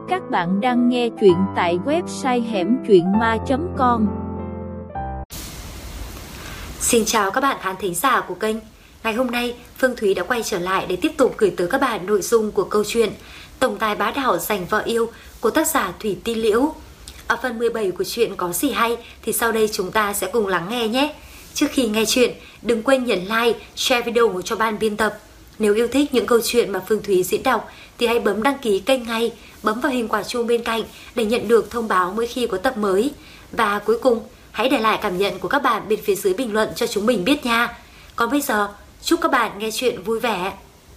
Các bạn đang nghe truyện tại website hẻmtruyện.ma.com. Xin chào các bạn khán thính giả của kênh. Ngày hôm nay, Phương Thúy đã quay trở lại để tiếp tục gửi tới các bạn nội dung của câu chuyện Tổng tài bá đạo giành vợ yêu của tác giả Thủy Ti Liễu. Ở phần 17 của chuyện có gì hay thì sau đây chúng ta sẽ cùng lắng nghe nhé. Trước khi nghe chuyện, đừng quên nhấn like, share video cho ban biên tập. Nếu yêu thích những câu chuyện mà Phương Thúy diễn đọc thì hãy bấm đăng ký kênh ngay, bấm vào hình quả chuông bên cạnh để nhận được thông báo mỗi khi có tập mới. Và cuối cùng, hãy để lại cảm nhận của các bạn bên phía dưới bình luận cho chúng mình biết nha. Còn bây giờ, chúc các bạn nghe chuyện vui vẻ.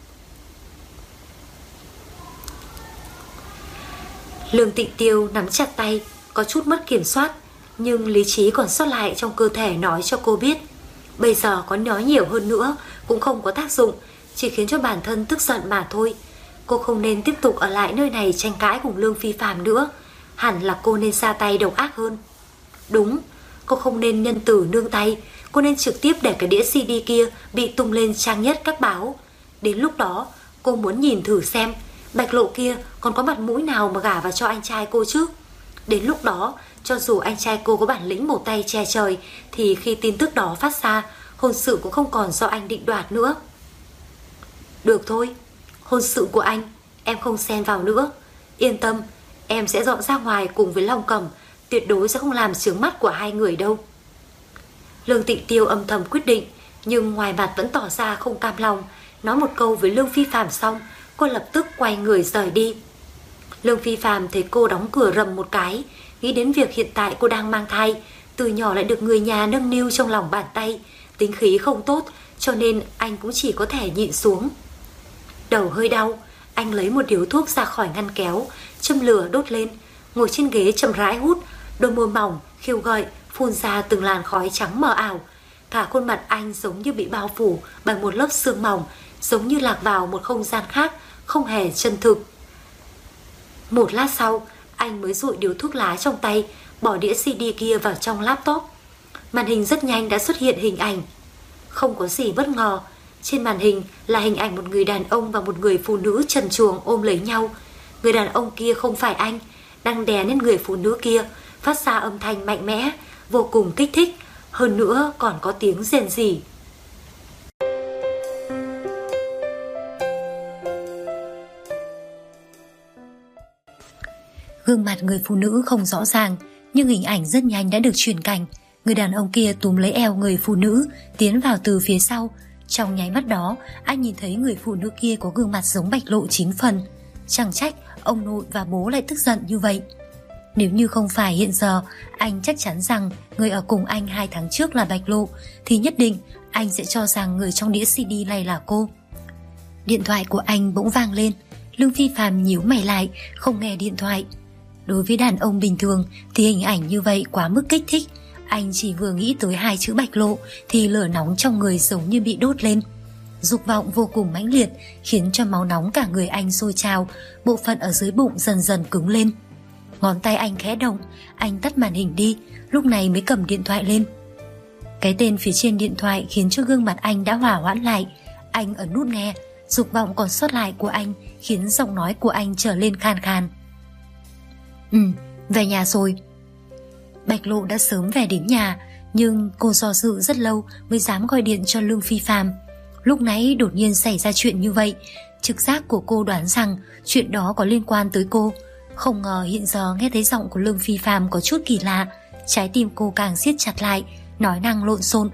Lương Tịnh Tiêu nắm chặt tay, có chút mất kiểm soát, nhưng lý trí còn sót lại trong cơ thể nói cho cô biết. Bây giờ có nói nhiều hơn nữa cũng không có tác dụng, chỉ khiến cho bản thân tức giận mà thôi. Cô không nên tiếp tục ở lại nơi này tranh cãi cùng Lương Phi Phạm nữa. Hẳn là cô nên ra tay độc ác hơn. Đúng, cô không nên nhân từ nương tay. Cô nên trực tiếp để cái đĩa CD kia bị tung lên trang nhất các báo. Đến lúc đó cô muốn nhìn thử xem Bạch Lộ kia còn có mặt mũi nào mà gả vào cho anh trai cô chứ. Đến lúc đó, cho dù anh trai cô có bản lĩnh một tay che trời, thì khi tin tức đó phát ra, hôn sự cũng không còn do anh định đoạt nữa. Được thôi, hôn sự của anh em không xen vào nữa. Yên tâm, em sẽ dọn ra ngoài cùng với Long Cẩm, tuyệt đối sẽ không làm chướng mắt của hai người đâu. Lương Tịnh Tiêu âm thầm quyết định, nhưng ngoài mặt vẫn tỏ ra không cam lòng. Nói một câu với Lương Phi Phạm xong, cô lập tức quay người rời đi. Lương Phi Phạm thấy cô đóng cửa rầm một cái, nghĩ đến việc hiện tại cô đang mang thai, từ nhỏ lại được người nhà nâng niu trong lòng bàn tay, tính khí không tốt, cho nên anh cũng chỉ có thể nhịn xuống. Đầu hơi đau, anh lấy một điếu thuốc ra khỏi ngăn kéo, châm lửa đốt lên, ngồi trên ghế chậm rãi hút, đôi môi mỏng khiêu gợi phun ra từng làn khói trắng mờ ảo. Cả khuôn mặt anh giống như bị bao phủ bằng một lớp sương mỏng, giống như lạc vào một không gian khác, không hề chân thực. Một lát sau, anh mới dụi điếu thuốc lá trong tay, bỏ đĩa CD kia vào trong laptop. Màn hình rất nhanh đã xuất hiện hình ảnh. Không có gì bất ngờ, trên màn hình là hình ảnh một người đàn ông và một người phụ nữ trần truồng ôm lấy nhau. Người đàn ông kia không phải anh, đang đè lên người phụ nữ kia, phát ra âm thanh mạnh mẽ, vô cùng kích thích, hơn nữa còn có tiếng rền rỉ. Gương mặt người phụ nữ không rõ ràng, nhưng hình ảnh rất nhanh đã được chuyển cảnh. Người đàn ông kia túm lấy eo người phụ nữ, tiến vào từ phía sau. Trong nháy mắt đó, anh nhìn thấy người phụ nữ kia có gương mặt giống Bạch Lộ 9 phần. Chẳng trách ông nội và bố lại tức giận như vậy. Nếu như không phải hiện giờ anh chắc chắn rằng người ở cùng anh 2 tháng trước là Bạch Lộ, thì nhất định anh sẽ cho rằng người trong đĩa CD này là cô. Điện thoại của anh bỗng vang lên. Lương Phi Phạm nhíu mày lại, không nghe điện thoại. Đối với đàn ông bình thường thì hình ảnh như vậy quá mức kích thích. Anh chỉ vừa nghĩ tới 2 chữ Bạch Lộ thì lửa nóng trong người giống như bị đốt lên. Dục vọng vô cùng mãnh liệt khiến cho máu nóng cả người anh sôi trào, bộ phận ở dưới bụng dần dần cứng lên. Ngón tay anh khẽ động, anh tắt màn hình đi, lúc này mới cầm điện thoại lên. Cái tên phía trên điện thoại khiến cho gương mặt anh đã hỏa hoãn lại. Anh ấn nút nghe, dục vọng còn sót lại của anh khiến giọng nói của anh trở lên khan khan. Về nhà rồi. Bạch Lộ đã sớm về đến nhà, nhưng cô do dự rất lâu mới dám gọi điện cho Lương Phi Phạm. Lúc nãy đột nhiên xảy ra chuyện như vậy, trực giác của cô đoán rằng chuyện đó có liên quan tới cô. Không ngờ hiện giờ nghe thấy giọng của Lương Phi Phạm có chút kỳ lạ, trái tim cô càng siết chặt lại, nói năng lộn xộn.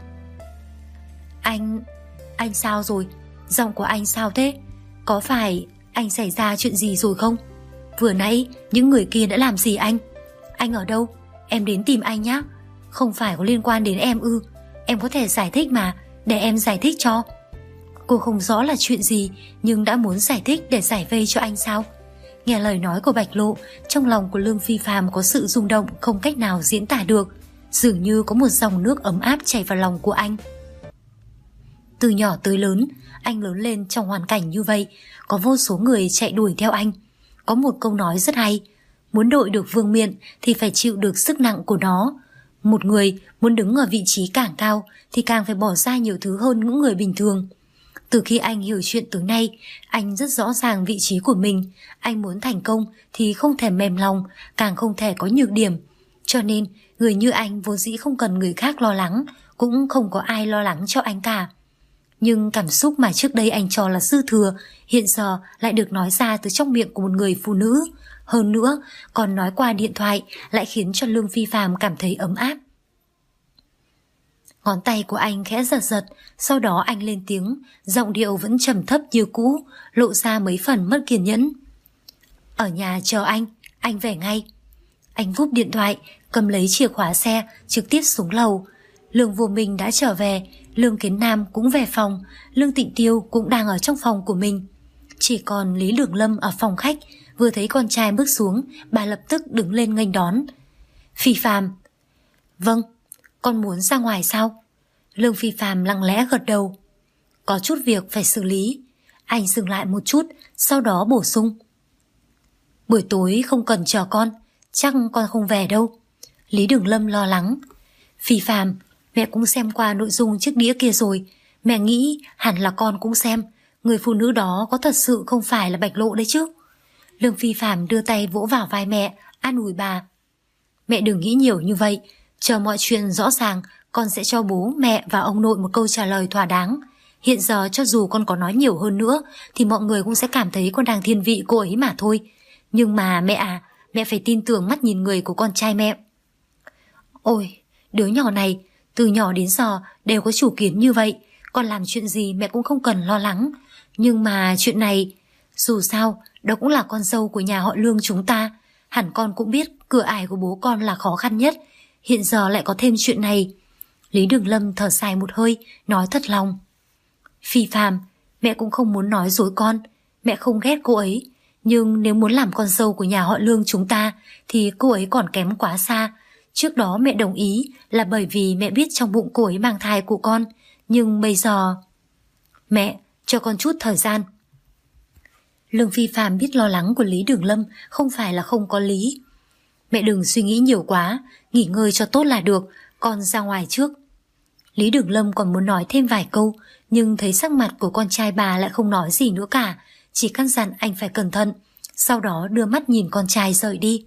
Anh sao rồi? Giọng của anh sao thế? Có phải anh xảy ra chuyện gì rồi không? Vừa nãy những người kia đã làm gì anh? Anh ở đâu? Em đến tìm anh nhé. Không phải có liên quan đến em ư? Em có thể giải thích mà, để em giải thích cho. Cô không rõ là chuyện gì, nhưng đã muốn giải thích để giải vây cho anh sao? Nghe lời nói của Bạch Lộ, trong lòng của Lương Phi Phạm có sự rung động không cách nào diễn tả được, dường như có một dòng nước ấm áp chảy vào lòng của anh. Từ nhỏ tới lớn, anh lớn lên trong hoàn cảnh như vậy, có vô số người chạy đuổi theo anh. Có một câu nói rất hay, muốn đội được vương miện thì phải chịu được sức nặng của nó. Một người muốn đứng ở vị trí càng cao thì càng phải bỏ ra nhiều thứ hơn những người bình thường. Từ khi anh hiểu chuyện tới nay, anh rất rõ ràng vị trí của mình. Anh muốn thành công thì không thể mềm lòng, càng không thể có nhược điểm. Cho nên, người như anh vốn dĩ không cần người khác lo lắng, cũng không có ai lo lắng cho anh cả. Nhưng cảm xúc mà trước đây anh cho là dư thừa, hiện giờ lại được nói ra từ trong miệng của một người phụ nữ. Hơn nữa, còn nói qua điện thoại lại khiến cho Lương Phi Phạm cảm thấy ấm áp. Ngón tay của anh khẽ giật giật, sau đó anh lên tiếng, giọng điệu vẫn trầm thấp như cũ, lộ ra mấy phần mất kiên nhẫn. Ở nhà chờ anh về ngay. Anh vúp điện thoại, cầm lấy chìa khóa xe, trực tiếp xuống lầu. Lương Vô Minh đã trở về, Lương Kiến Nam cũng về phòng, Lương Tịnh Tiêu cũng đang ở trong phòng của mình. Chỉ còn Lý Đường Lâm ở phòng khách, vừa thấy con trai bước xuống, bà lập tức đứng lên nghênh đón. Phi Phạm. Vâng, con muốn ra ngoài sao? Lương Phi Phạm lặng lẽ gật đầu. Có chút việc phải xử lý. Anh dừng lại một chút, sau đó bổ sung. Buổi tối không cần chờ con, chắc con không về đâu. Lý Đường Lâm lo lắng. Phi Phạm, mẹ cũng xem qua nội dung chiếc đĩa kia rồi. Mẹ nghĩ hẳn là con cũng xem. Người phụ nữ đó có thật sự không phải là Bạch Lộ đấy chứ? Lương Phi Phạm đưa tay vỗ vào vai mẹ, an ủi bà. Mẹ đừng nghĩ nhiều như vậy, chờ mọi chuyện rõ ràng, con sẽ cho bố, mẹ và ông nội một câu trả lời thỏa đáng. Hiện giờ cho dù con có nói nhiều hơn nữa thì mọi người cũng sẽ cảm thấy con đang thiên vị cô ấy mà thôi. Nhưng mà mẹ à, mẹ phải tin tưởng mắt nhìn người của con trai mẹ. Ôi, đứa nhỏ này, từ nhỏ đến giờ đều có chủ kiến như vậy. Con làm chuyện gì mẹ cũng không cần lo lắng. Nhưng mà chuyện này, dù sao, đó cũng là con dâu của nhà họ Lương chúng ta. Hẳn con cũng biết cửa ải của bố con là khó khăn nhất. Hiện giờ lại có thêm chuyện này. Lý Đường Lâm thở dài một hơi, nói thật lòng. Phi Phạm, mẹ cũng không muốn nói dối con. Mẹ không ghét cô ấy. Nhưng nếu muốn làm con dâu của nhà họ Lương chúng ta thì cô ấy còn kém quá xa. Trước đó mẹ đồng ý là bởi vì mẹ biết trong bụng cô ấy mang thai của con. Nhưng bây giờ... Mẹ, cho con chút thời gian. Lương Phi Phạm biết lo lắng của Lý Đường Lâm không phải là không có lý. Mẹ đừng suy nghĩ nhiều quá, nghỉ ngơi cho tốt là được, con ra ngoài trước. Lý Đường Lâm còn muốn nói thêm vài câu, nhưng thấy sắc mặt của con trai bà lại không nói gì nữa cả, chỉ căn dặn anh phải cẩn thận, sau đó đưa mắt nhìn con trai rời đi.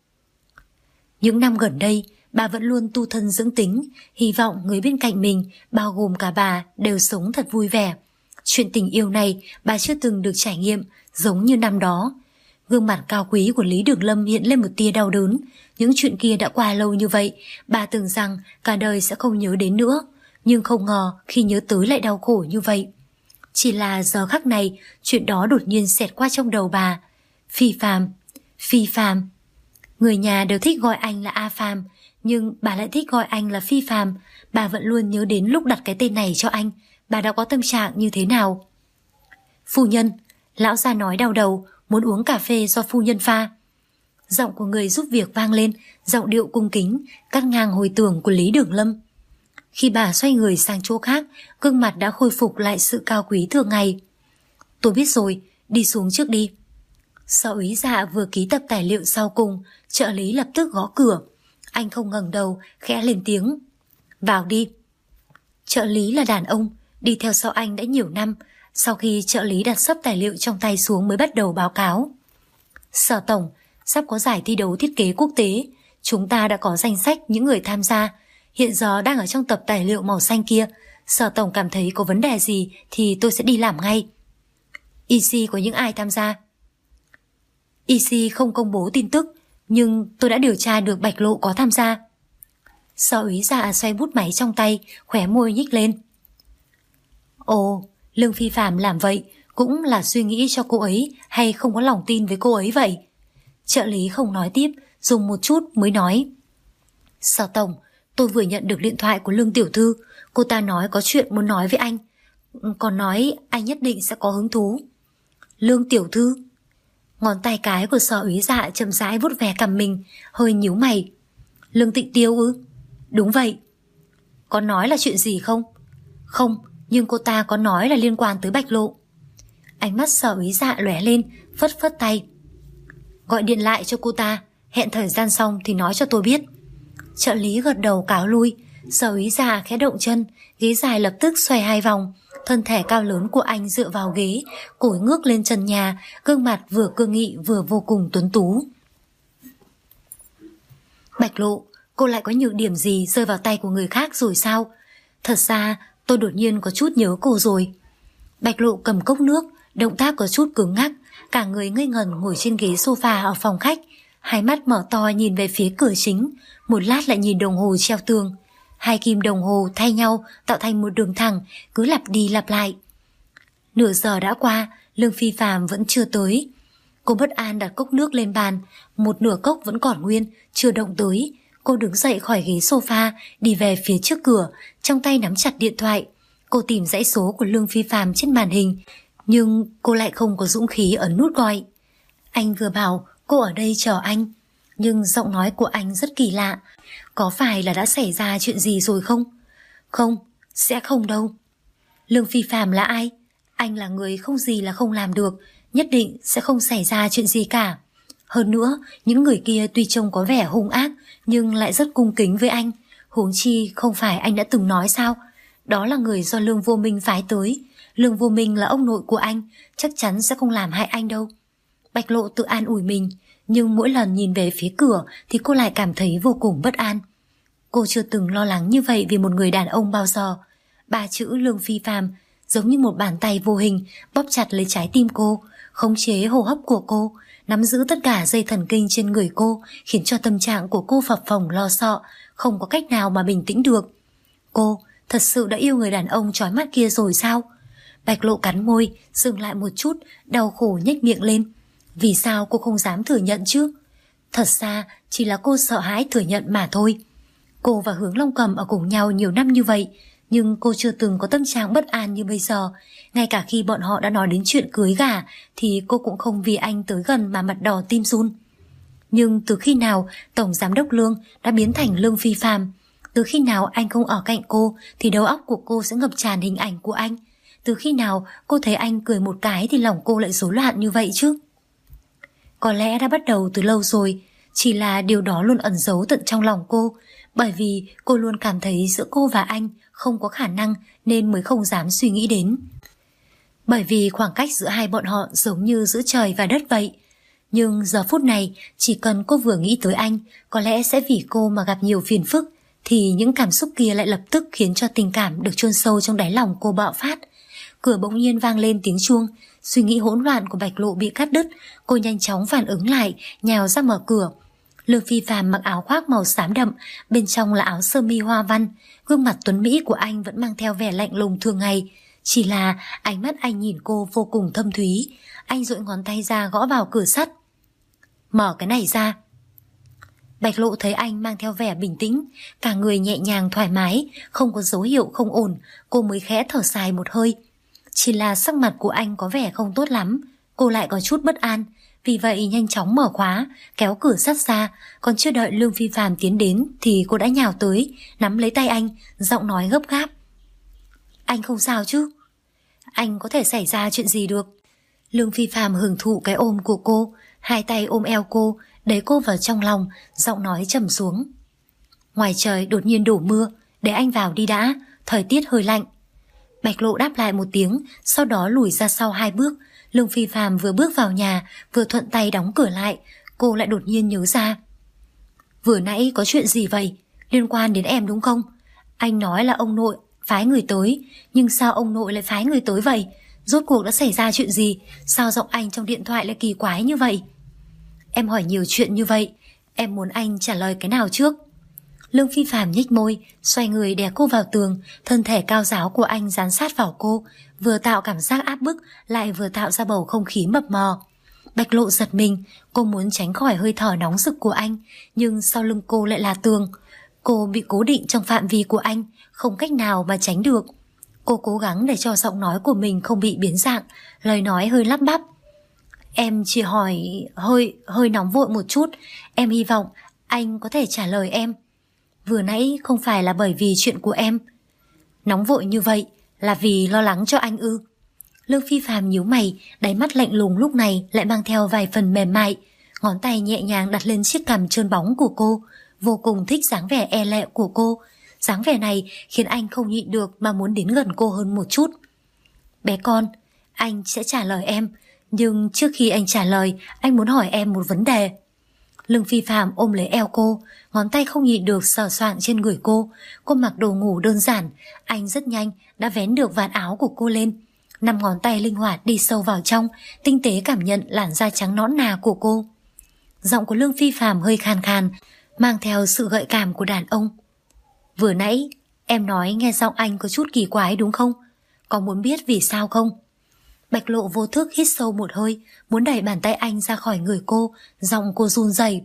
Những năm gần đây, bà vẫn luôn tu thân dưỡng tính, hy vọng người bên cạnh mình, bao gồm cả bà, đều sống thật vui vẻ. Chuyện tình yêu này bà chưa từng được trải nghiệm, giống như năm đó. Gương mặt cao quý của Lý Đường Lâm hiện lên một tia đau đớn. Những chuyện kia đã qua lâu như vậy, bà tưởng rằng cả đời sẽ không nhớ đến nữa. Nhưng không ngờ khi nhớ tới lại đau khổ như vậy. Chỉ là giờ khắc này, chuyện đó đột nhiên xẹt qua trong đầu bà. Phi Phạm, Phi Phạm. Người nhà đều thích gọi anh là A Phạm, nhưng bà lại thích gọi anh là Phi Phạm. Bà vẫn luôn nhớ đến lúc đặt cái tên này cho anh, bà đã có tâm trạng như thế nào. Phu nhân, lão gia nói đau đầu, muốn uống cà phê do phu nhân pha. Giọng của người giúp việc vang lên, giọng điệu cung kính, cắt ngang hồi tưởng của Lý Đường Lâm. Khi bà xoay người sang chỗ khác, gương mặt đã khôi phục lại sự cao quý thường ngày. Tôi biết rồi, đi xuống trước đi. Sở úy Dạ vừa ký tập tài liệu sau cùng, trợ lý lập tức gõ cửa. Anh không ngẩng đầu, khẽ lên tiếng. Vào đi. Trợ lý là đàn ông, đi theo sau anh đã nhiều năm. Sau khi trợ lý đặt xấp tài liệu trong tay xuống mới bắt đầu báo cáo. Sở tổng, sắp có giải thi đấu thiết kế quốc tế. Chúng ta đã có danh sách những người tham gia. Hiện giờ đang ở trong tập tài liệu màu xanh kia. Sở tổng cảm thấy có vấn đề gì thì tôi sẽ đi làm ngay. EC có những ai tham gia? EC không công bố tin tức, nhưng tôi đã điều tra được Bạch Lộ có tham gia. Sở úy Dạ xoay bút máy trong tay, khóe môi nhích lên. Ồ, Lương Phi Phạm làm vậy cũng là suy nghĩ cho cô ấy hay không có lòng tin với cô ấy vậy? Trợ lý không nói tiếp, dùng một chút mới nói. Sở tổng, tôi vừa nhận được điện thoại của Lương tiểu thư, cô ta nói có chuyện muốn nói với anh. Còn nói anh nhất định sẽ có hứng thú. Lương tiểu thư? Ngón tay cái của Sở úy Dạ chậm rãi vuốt ve cằm mình, hơi nhíu mày. Lương Tịnh Tiêu ư? Đúng vậy. Có nói là chuyện gì không? Không, nhưng cô ta có nói là liên quan tới Bạch Lộ. Ánh mắt Sở úy Dạ lóe lên, phất phất tay. Gọi điện lại cho cô ta, hẹn thời gian xong thì nói cho tôi biết. Trợ lý gật đầu cáo lui. Sở úy Dạ khẽ động chân, ghế dài lập tức xoay 2 vòng. Thân thể cao lớn của anh dựa vào ghế, cổi ngước lên trần nhà, gương mặt vừa cương nghị vừa vô cùng tuấn tú. Bạch Lộ, cô lại có nhược điểm gì rơi vào tay của người khác rồi sao? Thật ra tôi đột nhiên có chút nhớ cô rồi. Bạch Lộ cầm cốc nước, động tác có chút cứng ngắc, cả người ngây ngẩn ngồi trên ghế sofa ở phòng khách, hai mắt mở to nhìn về phía cửa chính, một lát lại nhìn đồng hồ treo tường. Hai kim đồng hồ thay nhau tạo thành một đường thẳng, cứ lặp đi lặp lại. Nửa giờ đã qua, Lương Phi Phạm vẫn chưa tới. Cô bất an đặt cốc nước lên bàn, một nửa cốc vẫn còn nguyên, chưa động tới. Cô đứng dậy khỏi ghế sofa, đi về phía trước cửa, trong tay nắm chặt điện thoại. Cô tìm dãy số của Lương Phi Phạm trên màn hình, nhưng cô lại không có dũng khí ấn nút gọi. Anh vừa bảo cô ở đây chờ anh, nhưng giọng nói của anh rất kỳ lạ. Có phải là đã xảy ra chuyện gì rồi không? Không, sẽ không đâu. Lương Phi Phạm là ai? Anh là người không gì là không làm được, nhất định sẽ không xảy ra chuyện gì cả. Hơn nữa, những người kia tuy trông có vẻ hung ác nhưng lại rất cung kính với anh. Huống chi không phải anh đã từng nói sao? Đó là người do Lương Vô Minh phái tới. Lương Vô Minh là ông nội của anh, chắc chắn sẽ không làm hại anh đâu. Bạch Lộ tự an ủi mình, nhưng mỗi lần nhìn về phía cửa thì cô lại cảm thấy vô cùng bất an. Cô chưa từng lo lắng như vậy vì một người đàn ông bao giờ. Ba chữ Lương Phi Phạm giống như một bàn tay vô hình bóp chặt lấy trái tim cô, khống chế hô hấp của cô, nắm giữ tất cả dây thần kinh trên người cô, khiến cho tâm trạng của cô phập phồng lo sợ, không có cách nào mà bình tĩnh được. Cô thật sự đã yêu người đàn ông chói mắt kia rồi sao? Bạch Lộ cắn môi, dừng lại một chút, đau khổ nhếch miệng lên. Vì sao cô không dám thừa nhận chứ? Thật ra chỉ là cô sợ hãi thừa nhận mà thôi. Cô và Hướng Long Cầm ở cùng nhau nhiều năm như vậy, nhưng cô chưa từng có tâm trạng bất an như bây giờ. Ngay cả khi bọn họ đã nói đến chuyện cưới gả thì cô cũng không vì anh tới gần mà mặt đỏ tim run. Nhưng từ khi nào Tổng Giám đốc Lương đã biến thành Lương Phi Phạm? Từ khi nào anh không ở cạnh cô thì đầu óc của cô sẽ ngập tràn hình ảnh của anh? Từ khi nào cô thấy anh cười một cái thì lòng cô lại rối loạn như vậy chứ? Có lẽ đã bắt đầu từ lâu rồi, chỉ là điều đó luôn ẩn giấu tận trong lòng cô, bởi vì cô luôn cảm thấy giữa cô và anh không có khả năng nên mới không dám suy nghĩ đến. Bởi vì khoảng cách giữa hai bọn họ giống như giữa trời và đất vậy. Nhưng giờ phút này, chỉ cần cô vừa nghĩ tới anh, có lẽ sẽ vì cô mà gặp nhiều phiền phức, thì những cảm xúc kia lại lập tức khiến cho tình cảm được chôn sâu trong đáy lòng cô bạo phát. Cửa bỗng nhiên vang lên tiếng chuông, suy nghĩ hỗn loạn của Bạch Lộ bị cắt đứt, cô nhanh chóng phản ứng lại, nhào ra mở cửa. Lương Phi Phạm mặc áo khoác màu xám đậm, bên trong là áo sơ mi hoa văn, gương mặt tuấn mỹ của anh vẫn mang theo vẻ lạnh lùng thường ngày, chỉ là ánh mắt anh nhìn cô vô cùng thâm thúy. Anh duỗi ngón tay ra gõ vào cửa sắt. Mở cái này ra. Bạch Lộ thấy anh mang theo vẻ bình tĩnh, cả người nhẹ nhàng thoải mái, không có dấu hiệu không ổn, cô mới khẽ thở dài một hơi. Chỉ là sắc mặt của anh có vẻ không tốt lắm, cô lại có chút bất an, vì vậy nhanh chóng mở khóa, kéo cửa sắt ra, còn chưa đợi Lương Phi Phạm tiến đến thì cô đã nhào tới, nắm lấy tay anh, giọng nói gấp gáp. Anh không sao chứ? Anh có thể xảy ra chuyện gì được? Lương Phi Phạm hưởng thụ cái ôm của cô, hai tay ôm eo cô, đẩy cô vào trong lòng, giọng nói trầm xuống. Ngoài trời đột nhiên đổ mưa, để anh vào đi đã, thời tiết hơi lạnh. Bạch Lộ đáp lại một tiếng, sau đó lùi ra sau 2 bước. Lương Phi Phạm vừa bước vào nhà, vừa thuận tay đóng cửa lại, cô lại đột nhiên nhớ ra. Vừa nãy có chuyện gì vậy? Liên quan đến em đúng không? Anh nói là ông nội phái người tới, nhưng sao ông nội lại phái người tới vậy? Rốt cuộc đã xảy ra chuyện gì? Sao giọng anh trong điện thoại lại kỳ quái như vậy? Em hỏi nhiều chuyện như vậy, em muốn anh trả lời cái nào trước? Lương Phi Phạm nhếch môi, xoay người đè cô vào tường, thân thể cao ráo của anh dán sát vào cô, vừa tạo cảm giác áp bức, lại vừa tạo ra bầu không khí mập mờ. Bạch Lộ giật mình, cô muốn tránh khỏi hơi thở nóng rực của anh, nhưng sau lưng cô lại là tường. Cô bị cố định trong phạm vi của anh, không cách nào mà tránh được. Cô cố gắng để cho giọng nói của mình không bị biến dạng, lời nói hơi lắp bắp. Em chỉ hỏi hơi nóng vội một chút, em hy vọng anh có thể trả lời em. Vừa nãy không phải là bởi vì chuyện của em. Nóng vội như vậy là vì lo lắng cho anh ư? Lương Phi Phạm nhíu mày, đáy mắt lạnh lùng lúc này lại mang theo vài phần mềm mại, ngón tay nhẹ nhàng đặt lên chiếc cằm trơn bóng của cô, vô cùng thích dáng vẻ e lệ của cô. Dáng vẻ này khiến anh không nhịn được mà muốn đến gần cô hơn một chút. Bé con, anh sẽ trả lời em, nhưng trước khi anh trả lời, anh muốn hỏi em một vấn đề. Lương Phi Phạm ôm lấy eo cô, ngón tay không nhịn được sờ soạng trên người cô. Cô mặc đồ ngủ đơn giản, anh rất nhanh đã vén được vạt áo của cô lên. 5 ngón tay linh hoạt đi sâu vào trong, tinh tế cảm nhận làn da trắng nõn nà của cô. Giọng của Lương Phi Phạm hơi khàn khàn, mang theo sự gợi cảm của đàn ông. Vừa nãy em nói nghe giọng anh có chút kỳ quái đúng không? Có muốn biết vì sao không? Bạch Lộ vô thức hít sâu một hơi, muốn đẩy bàn tay anh ra khỏi người cô, giọng cô run rẩy.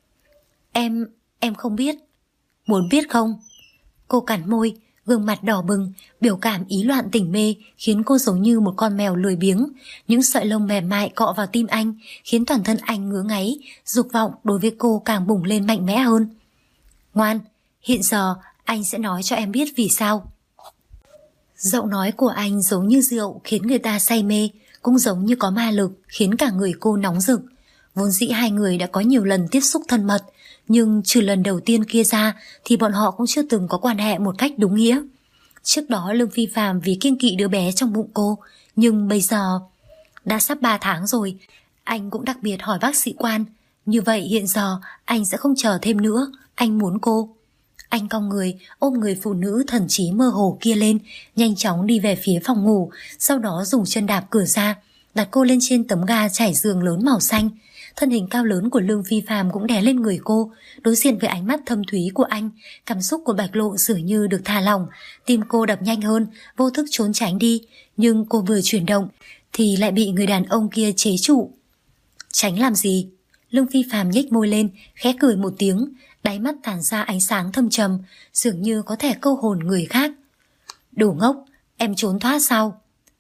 Em không biết. Muốn biết không? Cô cắn môi, gương mặt đỏ bừng, biểu cảm ý loạn tỉnh mê khiến cô giống như một con mèo lười biếng. Những sợi lông mềm mại cọ vào tim anh khiến toàn thân anh ngứa ngáy, dục vọng đối với cô càng bùng lên mạnh mẽ hơn. Ngoan, hiện giờ anh sẽ nói cho em biết vì sao. Giọng nói của anh giống như rượu khiến người ta say mê, cũng giống như có ma lực khiến cả người cô nóng rực. Vốn dĩ hai người đã có nhiều lần tiếp xúc thân mật, nhưng trừ lần đầu tiên kia ra thì bọn họ cũng chưa từng có quan hệ một cách đúng nghĩa. Trước đó Lương Phi Phạm vì kiêng kỵ đứa bé trong bụng cô, nhưng bây giờ đã sắp 3 tháng rồi. Anh cũng đặc biệt hỏi bác sĩ quan, như vậy hiện giờ anh sẽ không chờ thêm nữa, anh muốn cô. Anh cong người, ôm người phụ nữ thần trí mơ hồ kia lên, nhanh chóng đi về phía phòng ngủ, sau đó dùng chân đạp cửa ra, đặt cô lên trên tấm ga trải giường lớn màu xanh. Thân hình cao lớn của Lương Phi Phạm cũng đè lên người cô, đối diện với ánh mắt thâm thúy của anh, cảm xúc của Bạch Lộ dường như được thả lỏng, tim cô đập nhanh hơn, vô thức trốn tránh đi, nhưng cô vừa chuyển động thì lại bị người đàn ông kia chế trụ. Tránh làm gì? Lương Phi Phạm nhếch môi lên, khẽ cười một tiếng, đáy mắt tản ra ánh sáng thâm trầm, dường như có thể câu hồn người khác. Đồ ngốc, em trốn thoát sao?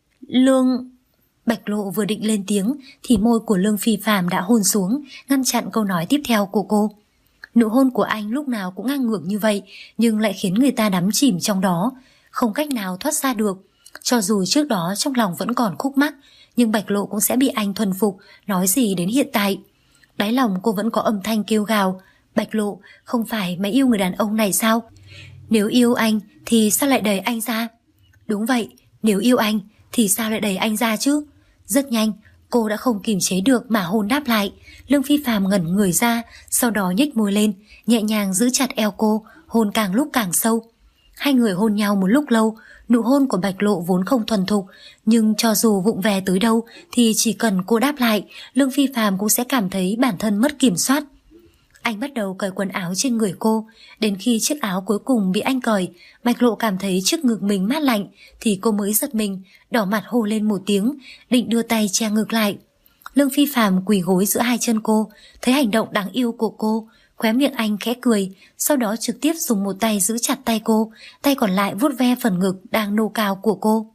Bạch Lộ vừa định lên tiếng thì môi của Lương Phi Phạm đã hôn xuống, ngăn chặn câu nói tiếp theo của cô. Nụ hôn của anh lúc nào cũng ngang ngược như vậy, nhưng lại khiến người ta đắm chìm trong đó, không cách nào thoát ra được. Cho dù trước đó trong lòng vẫn còn khúc mắc, nhưng Bạch Lộ cũng sẽ bị anh thuần phục, nói gì đến hiện tại. Đáy lòng cô vẫn có âm thanh kêu gào, Bạch Lộ, không phải mày yêu người đàn ông này sao? Nếu yêu anh thì sao lại đẩy anh ra? Đúng vậy, nếu yêu anh thì sao lại đẩy anh ra chứ? Rất nhanh, cô đã không kiềm chế được mà hôn đáp lại. Lương Phi Phạm ngẩn người ra, sau đó nhếch môi lên, nhẹ nhàng giữ chặt eo cô, hôn càng lúc càng sâu. Hai người hôn nhau một lúc lâu, nụ hôn của Bạch Lộ vốn không thuần thục, nhưng cho dù vụng về tới đâu thì chỉ cần cô đáp lại, Lương Phi Phạm cũng sẽ cảm thấy bản thân mất kiểm soát. Anh bắt đầu cởi quần áo trên người cô, đến khi chiếc áo cuối cùng bị anh cởi, Bạch Lộ cảm thấy trước ngực mình mát lạnh thì cô mới giật mình, đỏ mặt hô lên một tiếng, định đưa tay che ngực lại. Lương Phi Phạm quỳ gối giữa hai chân cô, thấy hành động đáng yêu của cô, khóe miệng anh khẽ cười, sau đó trực tiếp dùng một tay giữ chặt tay cô, tay còn lại vuốt ve phần ngực đang nô cao của cô.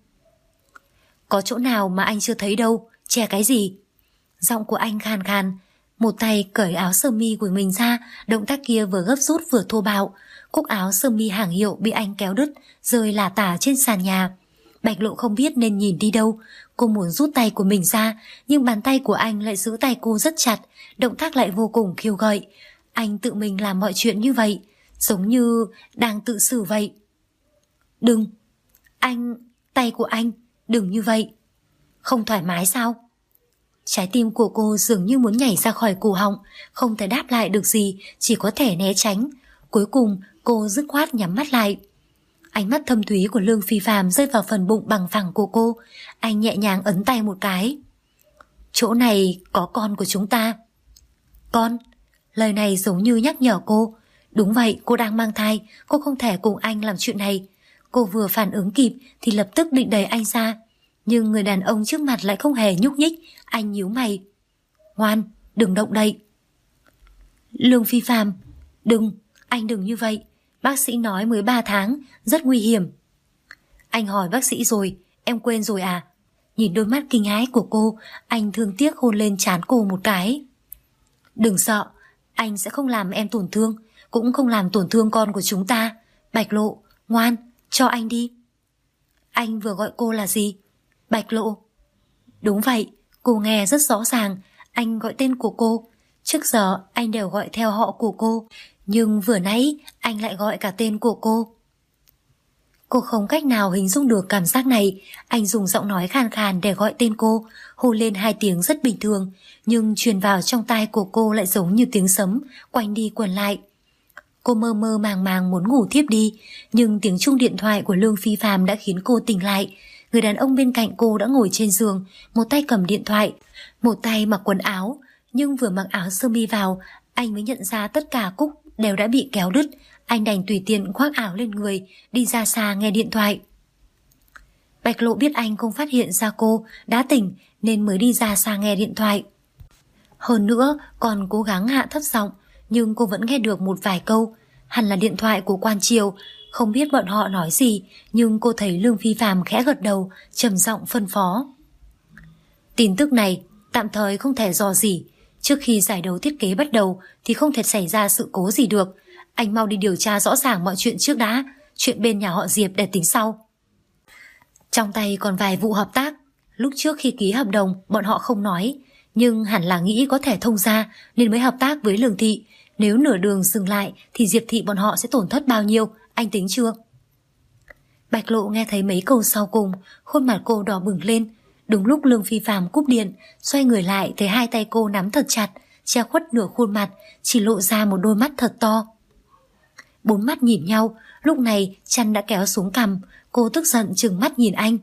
Có chỗ nào mà anh chưa thấy đâu, che cái gì? Giọng của anh khàn khàn. Một tay cởi áo sơ mi của mình ra, động tác kia vừa gấp rút vừa thô bạo. Cúc áo sơ mi hàng hiệu bị anh kéo đứt, rơi lả tả trên sàn nhà. Bạch Lộ không biết nên nhìn đi đâu. Cô muốn rút tay của mình ra, nhưng bàn tay của anh lại giữ tay cô rất chặt, động tác lại vô cùng khiêu gợi. Anh tự mình làm mọi chuyện như vậy, giống như đang tự xử vậy. Đừng! Tay của anh, đừng như vậy. Không thoải mái sao? Trái tim của cô dường như muốn nhảy ra khỏi cổ họng, không thể đáp lại được gì, chỉ có thể né tránh. Cuối cùng cô dứt khoát nhắm mắt lại. Ánh mắt thâm thúy của Lương Phi Phạm rơi vào phần bụng bằng phẳng của cô. Anh nhẹ nhàng ấn tay một cái. Chỗ này có con của chúng ta. Con? Lời này giống như nhắc nhở cô. Đúng vậy, cô đang mang thai, cô không thể cùng anh làm chuyện này. Cô vừa phản ứng kịp thì lập tức định đẩy anh ra, nhưng người đàn ông trước mặt lại không hề nhúc nhích. Anh nhíu mày. Ngoan, đừng động đậy. Lương Phi Phạm, đừng, anh đừng như vậy. Bác sĩ nói mới 3 tháng, rất nguy hiểm. Anh hỏi bác sĩ rồi, em quên rồi à? Nhìn đôi mắt kinh hãi của cô, anh thương tiếc hôn lên trán cô một cái. Đừng sợ, anh sẽ không làm em tổn thương, cũng không làm tổn thương con của chúng ta. Bạch Lộ, ngoan, cho anh đi. Anh vừa gọi cô là gì? Bạch Lộ. Đúng vậy, cô nghe rất rõ ràng, anh gọi tên của cô. Trước giờ anh đều gọi theo họ của cô, nhưng vừa nãy anh lại gọi cả tên của cô. Cô không cách nào hình dung được cảm giác này. Anh dùng giọng nói khàn khàn để gọi tên cô, hô lên 2 tiếng rất bình thường, nhưng truyền vào trong tai của cô lại giống như tiếng sấm, quanh đi quẩn lại. Cô mơ mơ màng màng muốn ngủ thiếp đi, nhưng tiếng chuông điện thoại của Lương Phi Phạm đã khiến cô tỉnh lại. Người đàn ông bên cạnh cô đã ngồi trên giường, một tay cầm điện thoại, một tay mặc quần áo, nhưng vừa mặc áo sơ mi vào, anh mới nhận ra tất cả cúc đều đã bị kéo đứt. Anh đành tùy tiện khoác áo lên người, đi ra xa nghe điện thoại. Bạch Lộ biết anh không phát hiện ra cô đã tỉnh nên mới đi ra xa nghe điện thoại. Hơn nữa còn cố gắng hạ thấp giọng, nhưng cô vẫn nghe được một vài câu. Hẳn là điện thoại của Quan Triều. Không biết bọn họ nói gì, nhưng cô thấy Lương Phi Phạm khẽ gật đầu, trầm giọng phân phó. Tin tức này tạm thời không thể dò gì. Trước khi giải đấu thiết kế bắt đầu thì không thể xảy ra sự cố gì được. Anh mau đi điều tra rõ ràng mọi chuyện trước đã. Chuyện bên nhà họ Diệp để tính sau. Trong tay còn vài vụ hợp tác. Lúc trước khi ký hợp đồng bọn họ không nói, nhưng hẳn là nghĩ có thể thông ra nên mới hợp tác với Lương Thị. Nếu nửa đường dừng lại thì Diệp Thị bọn họ sẽ tổn thất bao nhiêu, anh tính chưa? Bạch Lộ nghe thấy mấy câu sau cùng, khuôn mặt cô đỏ bừng lên. Đúng lúc Lương Phi Phạm cúp điện, xoay người lại thấy 2 tay cô nắm thật chặt, che khuất nửa khuôn mặt, chỉ lộ ra một đôi mắt thật to. 4 mắt nhìn nhau, lúc này chăn đã kéo xuống cằm. Cô tức giận trừng mắt nhìn anh.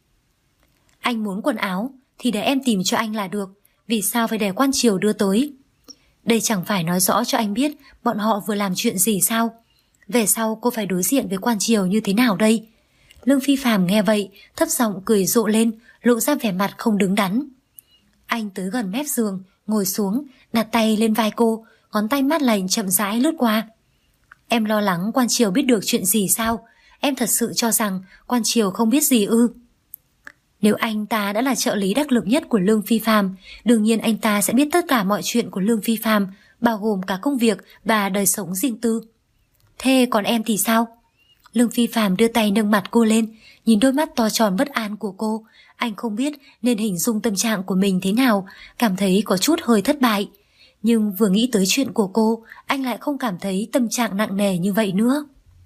Anh muốn quần áo thì để em tìm cho anh là được, vì sao phải để Quan Triều đưa tới? Đây chẳng phải nói rõ cho anh biết bọn họ vừa làm chuyện gì sao? Về sau cô phải đối diện với Quan Triều như thế nào đây? Lương Phi Phạm nghe vậy, thấp giọng cười rộ lên, lộ ra vẻ mặt không đứng đắn. Anh tới gần mép giường, ngồi xuống, đặt tay lên vai cô, ngón tay mát lạnh chậm rãi lướt qua. Em lo lắng Quan Triều biết được chuyện gì sao? Em thật sự cho rằng Quan Triều không biết gì ư? Nếu anh ta đã là trợ lý đắc lực nhất của Lương Phi Phạm, đương nhiên anh ta sẽ biết tất cả mọi chuyện của Lương Phi Phạm, bao gồm cả công việc và đời sống riêng tư. Thế còn em thì sao? Lương Phi Phạm đưa tay nâng mặt cô lên, nhìn đôi mắt to tròn bất an của cô. Anh không biết nên hình dung tâm trạng của mình thế nào, cảm thấy có chút hơi thất bại. Nhưng vừa nghĩ tới chuyện của cô, anh lại không cảm thấy tâm trạng nặng nề như vậy nữa.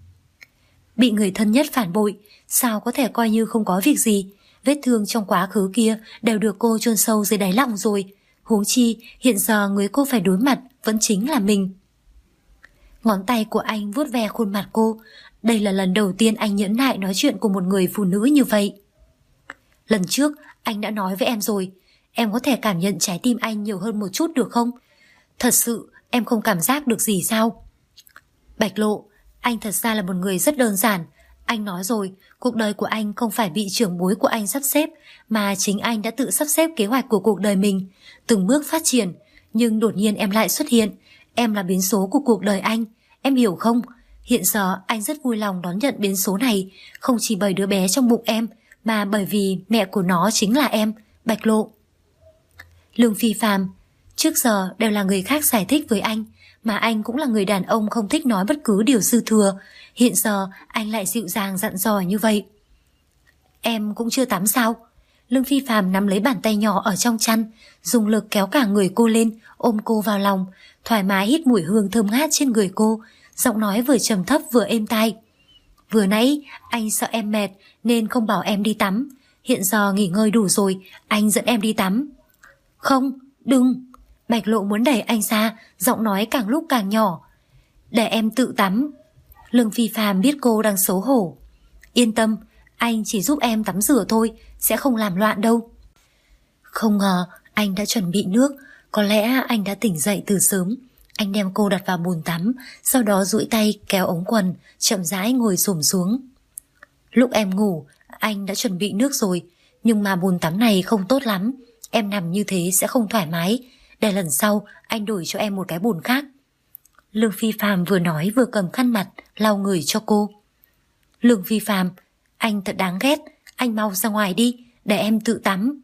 Bị người thân nhất phản bội, sao có thể coi như không có việc gì? Vết thương trong quá khứ kia đều được cô chôn sâu dưới đáy lòng rồi. Huống chi hiện giờ người cô phải đối mặt vẫn chính là mình. Ngón tay của anh vuốt ve khuôn mặt cô. Đây là lần đầu tiên anh nhẫn nại nói chuyện của một người phụ nữ như vậy. Lần trước anh đã nói với em rồi, em có thể cảm nhận trái tim anh nhiều hơn một chút được không? Thật sự em không cảm giác được gì sao? Bạch Lộ, anh thật ra là một người rất đơn giản. Anh nói rồi, cuộc đời của anh không phải bị trưởng bối của anh sắp xếp, mà chính anh đã tự sắp xếp kế hoạch của cuộc đời mình, từng bước phát triển. Nhưng đột nhiên em lại xuất hiện. Em là biến số của cuộc đời anh, em hiểu không? Hiện giờ anh rất vui lòng đón nhận biến số này, không chỉ bởi đứa bé trong bụng em, mà bởi vì mẹ của nó chính là em, Bạch Lộ. Lương Phi Phạm, trước giờ đều là người khác giải thích với anh, mà anh cũng là người đàn ông không thích nói bất cứ điều dư thừa. Hiện giờ anh lại dịu dàng dặn dò như vậy. Em cũng chưa tắm sao? Lương Phi Phạm nắm lấy bàn tay nhỏ ở trong chăn, dùng lực kéo cả người cô lên, ôm cô vào lòng, thoải mái hít mùi hương thơm ngát trên người cô, giọng nói vừa trầm thấp vừa êm tai. Vừa nãy anh sợ em mệt nên không bảo em đi tắm. Hiện giờ nghỉ ngơi đủ rồi, anh dẫn em đi tắm. Không, đừng. Bạch Lộ muốn đẩy anh ra, giọng nói càng lúc càng nhỏ. Để em tự tắm. Lương Phi Phạm biết cô đang xấu hổ. Yên tâm, anh chỉ giúp em tắm rửa thôi, sẽ không làm loạn đâu. Không ngờ anh đã chuẩn bị nước, có lẽ anh đã tỉnh dậy từ sớm. Anh đem cô đặt vào bồn tắm, sau đó duỗi tay kéo ống quần, chậm rãi ngồi xổm xuống. Lúc em ngủ, anh đã chuẩn bị nước rồi, nhưng mà bồn tắm này không tốt lắm. Em nằm như thế sẽ không thoải mái. Để lần sau anh đổi cho em một cái bồn khác. Lương Phi Phạm vừa nói vừa cầm khăn mặt lau người cho cô. Lương Phi Phạm, anh thật đáng ghét, anh mau ra ngoài đi, để em tự tắm.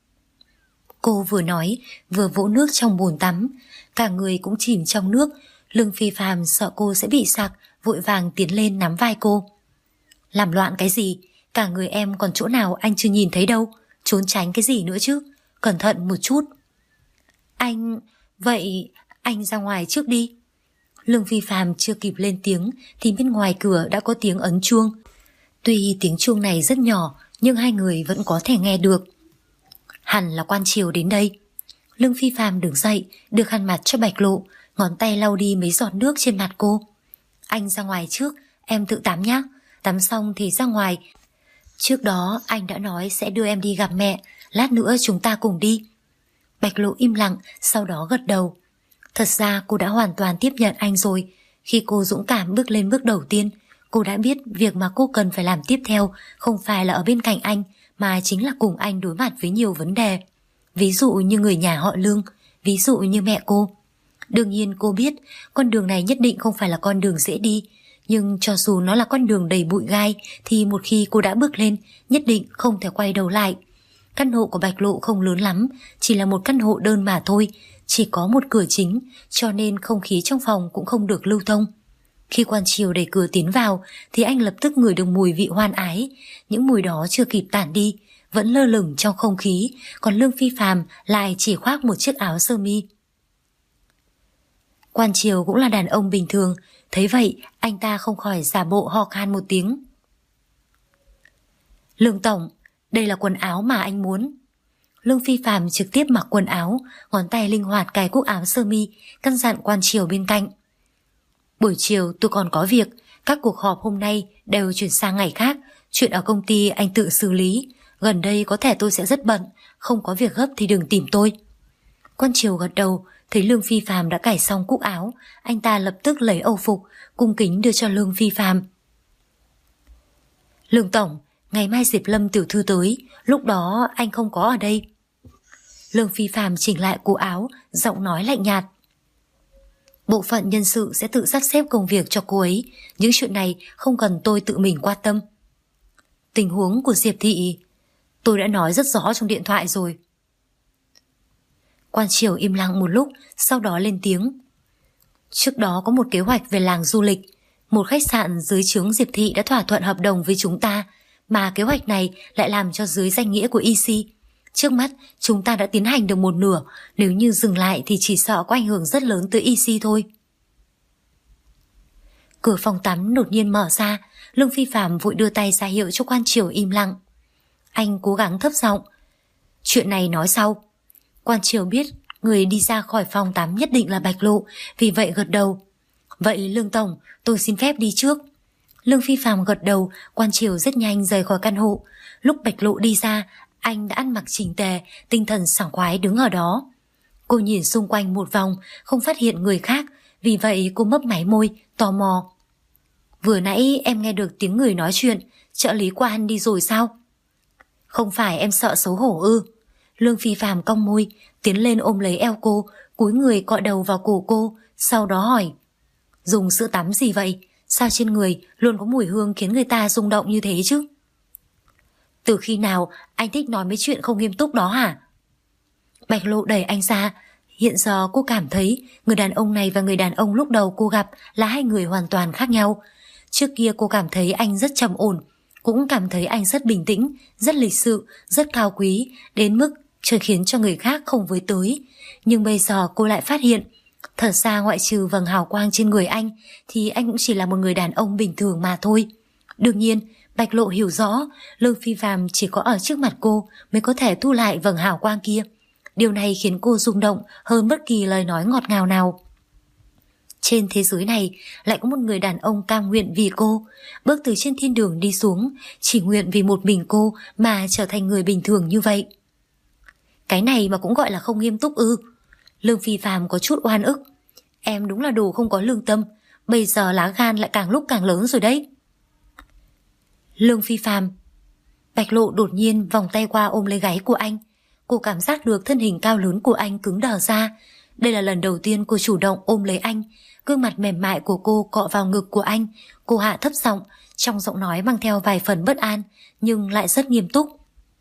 Cô vừa nói vừa vỗ nước trong bồn tắm, cả người cũng chìm trong nước. Lương Phi Phạm sợ cô sẽ bị sặc, vội vàng tiến lên nắm vai cô. Làm loạn cái gì, cả người em còn chỗ nào anh chưa nhìn thấy đâu, trốn tránh cái gì nữa chứ, cẩn thận một chút. Anh... vậy anh ra ngoài trước đi. Lương Phi Phạm chưa kịp lên tiếng thì bên ngoài cửa đã có tiếng ấn chuông. Tuy tiếng chuông này rất nhỏ, nhưng hai người vẫn có thể nghe được. Hẳn là quan triều đến đây. Lương Phi Phàm đứng dậy, đưa khăn mặt cho Bạch Lộ, ngón tay lau đi mấy giọt nước trên mặt cô. Anh ra ngoài trước, em tự tắm nhé. Tắm xong thì ra ngoài. Trước đó anh đã nói sẽ đưa em đi gặp mẹ, lát nữa chúng ta cùng đi. Bạch Lộ im lặng, sau đó gật đầu. Thật ra cô đã hoàn toàn tiếp nhận anh rồi. Khi cô dũng cảm bước lên bước đầu tiên, cô đã biết việc mà cô cần phải làm tiếp theo không phải là ở bên cạnh anh, mà chính là cùng anh đối mặt với nhiều vấn đề. Ví dụ như người nhà họ Lương, ví dụ như mẹ cô. Đương nhiên cô biết con đường này nhất định không phải là con đường dễ đi, nhưng cho dù nó là con đường đầy bụi gai thì một khi cô đã bước lên, nhất định không thể quay đầu lại. Căn hộ của Bạch Lộ không lớn lắm, chỉ là một căn hộ đơn mà thôi, chỉ có một cửa chính, cho nên không khí trong phòng cũng không được lưu thông. Khi quan triều đẩy cửa tiến vào thì anh lập tức ngửi được mùi vị hoan ái. Những mùi đó chưa kịp tản đi, vẫn lơ lửng trong không khí, còn Lương Phi Phàm lại chỉ khoác một chiếc áo sơ mi. Quan triều cũng là đàn ông bình thường, thấy vậy anh ta không khỏi giả bộ ho khan một tiếng. Lương tổng, đây là quần áo mà anh muốn. Lương Phi Phàm trực tiếp mặc quần áo, ngón tay linh hoạt cài cúc áo sơ mi, căn dặn quan triều bên cạnh. Buổi chiều tôi còn có việc, các cuộc họp hôm nay đều chuyển sang ngày khác, chuyện ở công ty anh tự xử lý, gần đây có thể tôi sẽ rất bận, không có việc gấp thì đừng tìm tôi. Quan triều gật đầu, thấy Lương Phi Phàm đã cài xong cúc áo, anh ta lập tức lấy âu phục, cung kính đưa cho Lương Phi Phàm. Lương tổng, ngày mai Diệp Lâm tiểu thư tới, lúc đó anh không có ở đây. Lương Phi Phàm chỉnh lại cổ áo, giọng nói lạnh nhạt. Bộ phận nhân sự sẽ tự sắp xếp công việc cho cô ấy, những chuyện này không cần tôi tự mình quan tâm. Tình huống của Diệp thị tôi đã nói rất rõ trong điện thoại rồi. Quan triều im lặng một lúc, sau đó lên tiếng. Trước đó có một kế hoạch về làng du lịch, một khách sạn dưới trướng Diệp thị đã thỏa thuận hợp đồng với chúng ta, mà kế hoạch này lại làm cho dưới danh nghĩa của EC. Trước mắt chúng ta đã tiến hành được một nửa, nếu như dừng lại thì chỉ sợ có ảnh hưởng rất lớn tới EC thôi. Cửa phòng tắm đột nhiên mở ra, Lương Phi Phàm vội đưa tay ra hiệu cho quan triều im lặng. Anh cố gắng thấp giọng. Chuyện này nói sau. Quan triều biết người đi ra khỏi phòng tắm nhất định là Bạch Lộ, vì vậy gật đầu. Vậy Lương tổng, tôi xin phép đi trước. Lương Phi Phàm gật đầu, quan triều rất nhanh rời khỏi căn hộ. Lúc Bạch Lộ đi ra, anh đã ăn mặc chỉnh tề, tinh thần sảng khoái đứng ở đó. Cô nhìn xung quanh một vòng, không phát hiện người khác, vì vậy cô mấp máy môi, tò mò. Vừa nãy em nghe được tiếng người nói chuyện, trợ lý quan đi rồi sao? Không phải em sợ xấu hổ ư? Lương Phi Phàm cong môi, tiến lên ôm lấy eo cô, cúi người cọ đầu vào cổ cô, sau đó hỏi. Dùng sữa tắm gì vậy? Sao trên người luôn có mùi hương khiến người ta rung động như thế chứ? Từ khi nào anh thích nói mấy chuyện không nghiêm túc đó hả? Bạch Lộ đẩy anh ra. Hiện giờ cô cảm thấy người đàn ông này và người đàn ông lúc đầu cô gặp là hai người hoàn toàn khác nhau. Trước kia cô cảm thấy anh rất trầm ổn, cũng cảm thấy anh rất bình tĩnh, rất lịch sự, rất cao quý, đến mức khiến cho người khác không với tới. Nhưng bây giờ cô lại phát hiện, thật ra ngoại trừ vầng hào quang trên người anh thì anh cũng chỉ là một người đàn ông bình thường mà thôi. Đương nhiên Bạch Lộ hiểu rõ Lương Phi Phàm chỉ có ở trước mặt cô mới có thể thu lại vầng hào quang kia. Điều này khiến cô rung động hơn bất kỳ lời nói ngọt ngào nào. Trên thế giới này lại có một người đàn ông cam nguyện vì cô, bước từ trên thiên đường đi xuống, chỉ nguyện vì một mình cô mà trở thành người bình thường như vậy. Cái này mà cũng gọi là không nghiêm túc ư? Lương Phi Phàm có chút oan ức. Em đúng là đồ không có lương tâm, bây giờ lá gan lại càng lúc càng lớn rồi đấy. Lương Phi Phàm. Bạch Lộ đột nhiên vòng tay qua ôm lấy gáy của anh. Cô cảm giác được thân hình cao lớn của anh cứng đờ ra. Đây là lần đầu tiên cô chủ động ôm lấy anh. Gương mặt mềm mại của cô cọ vào ngực của anh. Cô hạ thấp giọng, trong giọng nói mang theo vài phần bất an, nhưng lại rất nghiêm túc.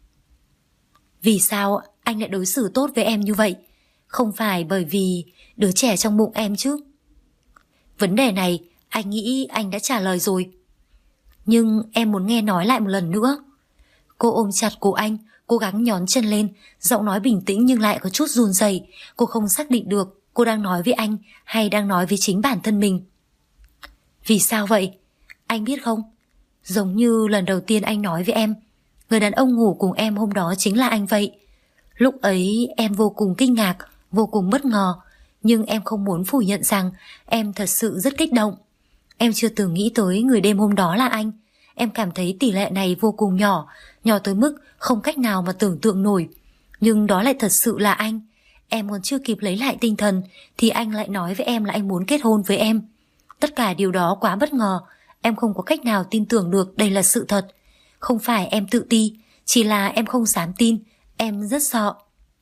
Vì sao anh lại đối xử tốt với em như vậy? Không phải bởi vì đứa trẻ trong bụng em chứ? Vấn đề này anh nghĩ anh đã trả lời rồi, nhưng em muốn nghe nói lại một lần nữa. Cô ôm chặt cổ anh, cố gắng nhón chân lên, giọng nói bình tĩnh nhưng lại có chút run rẩy. Cô không xác định được cô đang nói với anh hay đang nói với chính bản thân mình. Vì sao vậy? Anh biết không? Giống như lần đầu tiên anh nói với em, người đàn ông ngủ cùng em hôm đó chính là anh vậy. Lúc ấy em vô cùng kinh ngạc, vô cùng bất ngờ, nhưng em không muốn phủ nhận rằng em thật sự rất kích động. Em chưa từng nghĩ tới người đêm hôm đó là anh. Em cảm thấy tỷ lệ này vô cùng nhỏ, nhỏ tới mức không cách nào mà tưởng tượng nổi. Nhưng đó lại thật sự là anh. Em còn chưa kịp lấy lại tinh thần thì anh lại nói với em là anh muốn kết hôn với em. Tất cả điều đó quá bất ngờ. Em không có cách nào tin tưởng được đây là sự thật. Không phải em tự ti, chỉ là em không dám tin. Em rất sợ.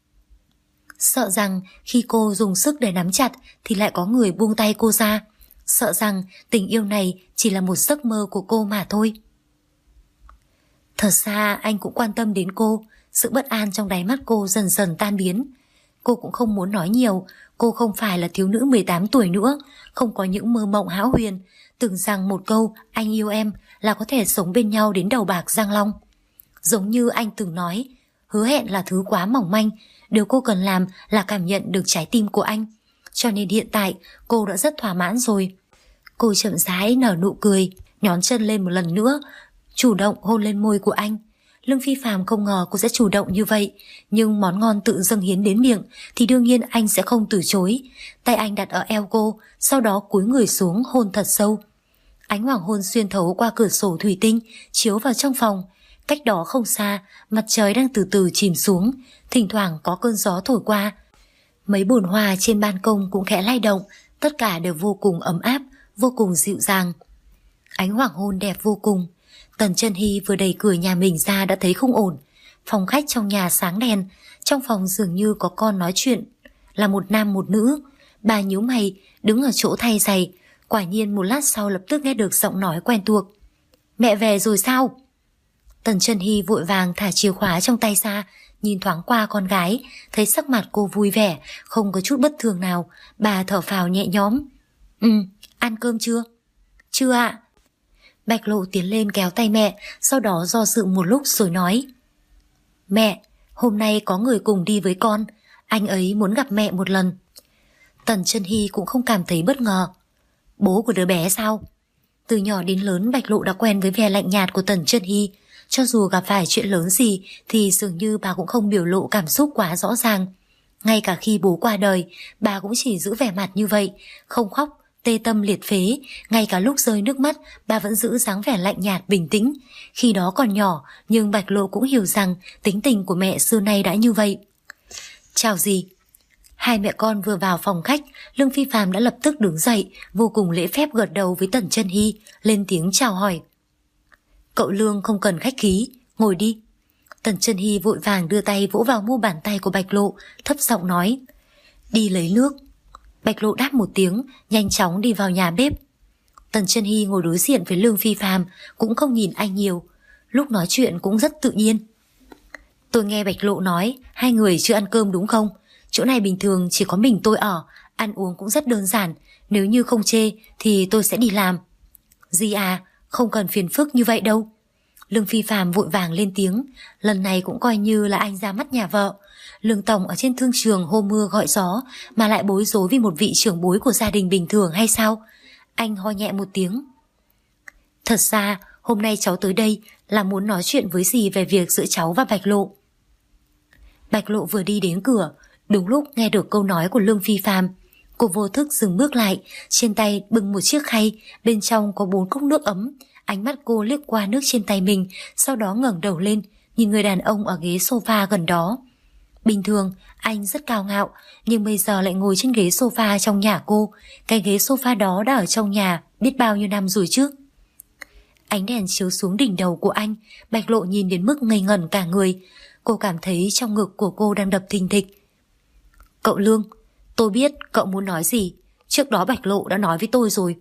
Sợ rằng khi cô dùng sức để nắm chặt thì lại có người buông tay cô ra. Sợ rằng tình yêu này chỉ là một giấc mơ của cô mà thôi. Thật ra anh cũng quan tâm đến cô. Sự bất an trong đáy mắt cô dần dần tan biến. Cô cũng không muốn nói nhiều. Cô không phải là thiếu nữ 18 tuổi nữa, không có những mơ mộng hão huyền, tưởng rằng một câu anh yêu em là có thể sống bên nhau đến đầu bạc răng long. Giống như anh từng nói, hứa hẹn là thứ quá mỏng manh. Điều cô cần làm là cảm nhận được trái tim của anh. Cho nên hiện tại cô đã rất thỏa mãn rồi. Cô chậm rãi nở nụ cười, nhón chân lên một lần nữa, chủ động hôn lên môi của anh. Lương Phi Phàm không ngờ cô sẽ chủ động như vậy, nhưng món ngon tự dâng hiến đến miệng thì đương nhiên anh sẽ không từ chối. Tay anh đặt ở eo cô, sau đó cúi người xuống hôn thật sâu. Ánh hoàng hôn xuyên thấu qua cửa sổ thủy tinh chiếu vào trong phòng. Cách đó không xa, mặt trời đang từ từ chìm xuống, thỉnh thoảng có cơn gió thổi qua. Mấy bồn hoa trên ban công cũng khẽ lay động, tất cả đều vô cùng ấm áp, vô cùng dịu dàng. Ánh hoàng hôn đẹp vô cùng. Tần Chân Hy vừa đẩy cửa nhà mình ra đã thấy không ổn. Phòng khách trong nhà sáng đèn, trong phòng dường như có con nói chuyện, là một nam một nữ. Bà nhíu mày, đứng ở chỗ thay giày. Quả nhiên một lát sau lập tức nghe được giọng nói quen thuộc. Mẹ về rồi sao? Tần Chân Hy vội vàng thả chìa khóa trong tay ra, nhìn thoáng qua con gái, thấy sắc mặt cô vui vẻ, không có chút bất thường nào. Bà thở phào nhẹ nhõm. Ăn cơm chưa? Chưa ạ. Bạch Lộ tiến lên kéo tay mẹ, sau đó do dự một lúc rồi nói. Mẹ, hôm nay có người cùng đi với con, anh ấy muốn gặp mẹ một lần. Tần Chân Hy cũng không cảm thấy bất ngờ. Bố của đứa bé sao? Từ nhỏ đến lớn Bạch Lộ đã quen với vẻ lạnh nhạt của Tần Chân Hy. Cho dù gặp phải chuyện lớn gì thì dường như bà cũng không biểu lộ cảm xúc quá rõ ràng. Ngay cả khi bố qua đời, bà cũng chỉ giữ vẻ mặt như vậy, không khóc, tê tâm liệt phế. Ngay cả lúc rơi nước mắt, bà vẫn giữ dáng vẻ lạnh nhạt bình tĩnh. Khi đó còn nhỏ, nhưng Bạch Lộ cũng hiểu rằng tính tình của mẹ xưa nay đã như vậy. Chào gì? Hai mẹ con vừa vào phòng khách, Lương Phi Phàm đã lập tức đứng dậy, vô cùng lễ phép gật đầu với Tần Chân Hy, lên tiếng chào hỏi. Cậu Lương không cần khách khí, ngồi đi. Tần Chân Hy vội vàng đưa tay vỗ vào mu bàn tay của Bạch Lộ, thấp giọng nói. Đi lấy nước. Bạch Lộ đáp một tiếng, nhanh chóng đi vào nhà bếp. Tần Chân Hy ngồi đối diện với Lương Phi Phàm, cũng không nhìn anh nhiều. Lúc nói chuyện cũng rất tự nhiên. Tôi nghe Bạch Lộ nói hai người chưa ăn cơm đúng không? Chỗ này bình thường chỉ có mình tôi ở, ăn uống cũng rất đơn giản. Nếu như không chê thì tôi sẽ đi làm. Dì à, không cần phiền phức như vậy đâu. Lương Phi Phàm vội vàng lên tiếng. Lần này cũng coi như là anh ra mắt nhà vợ. Lương tổng ở trên thương trường hô mưa gọi gió mà lại bối rối vì một vị trưởng bối của gia đình bình thường hay sao? Anh ho nhẹ một tiếng. Thật ra hôm nay cháu tới đây là muốn nói chuyện với dì về việc giữa cháu và Bạch Lộ. Bạch Lộ vừa đi đến cửa, đúng lúc nghe được câu nói của Lương Phi Phàm. Cô vô thức dừng bước lại, trên tay bưng một chiếc khay, bên trong có 4 cốc nước ấm. Ánh mắt cô liếc qua nước trên tay mình, sau đó ngẩng đầu lên, nhìn người đàn ông ở ghế sofa gần đó. Bình thường, anh rất cao ngạo, nhưng bây giờ lại ngồi trên ghế sofa trong nhà cô. Cái ghế sofa đó đã ở trong nhà biết bao nhiêu năm rồi chứ. Ánh đèn chiếu xuống đỉnh đầu của anh, Bạch Lộ nhìn đến mức ngây ngẩn cả người. Cô cảm thấy trong ngực của cô đang đập thình thịch. Cậu Lương, tôi biết cậu muốn nói gì. Trước đó Bạch Lộ đã nói với tôi rồi.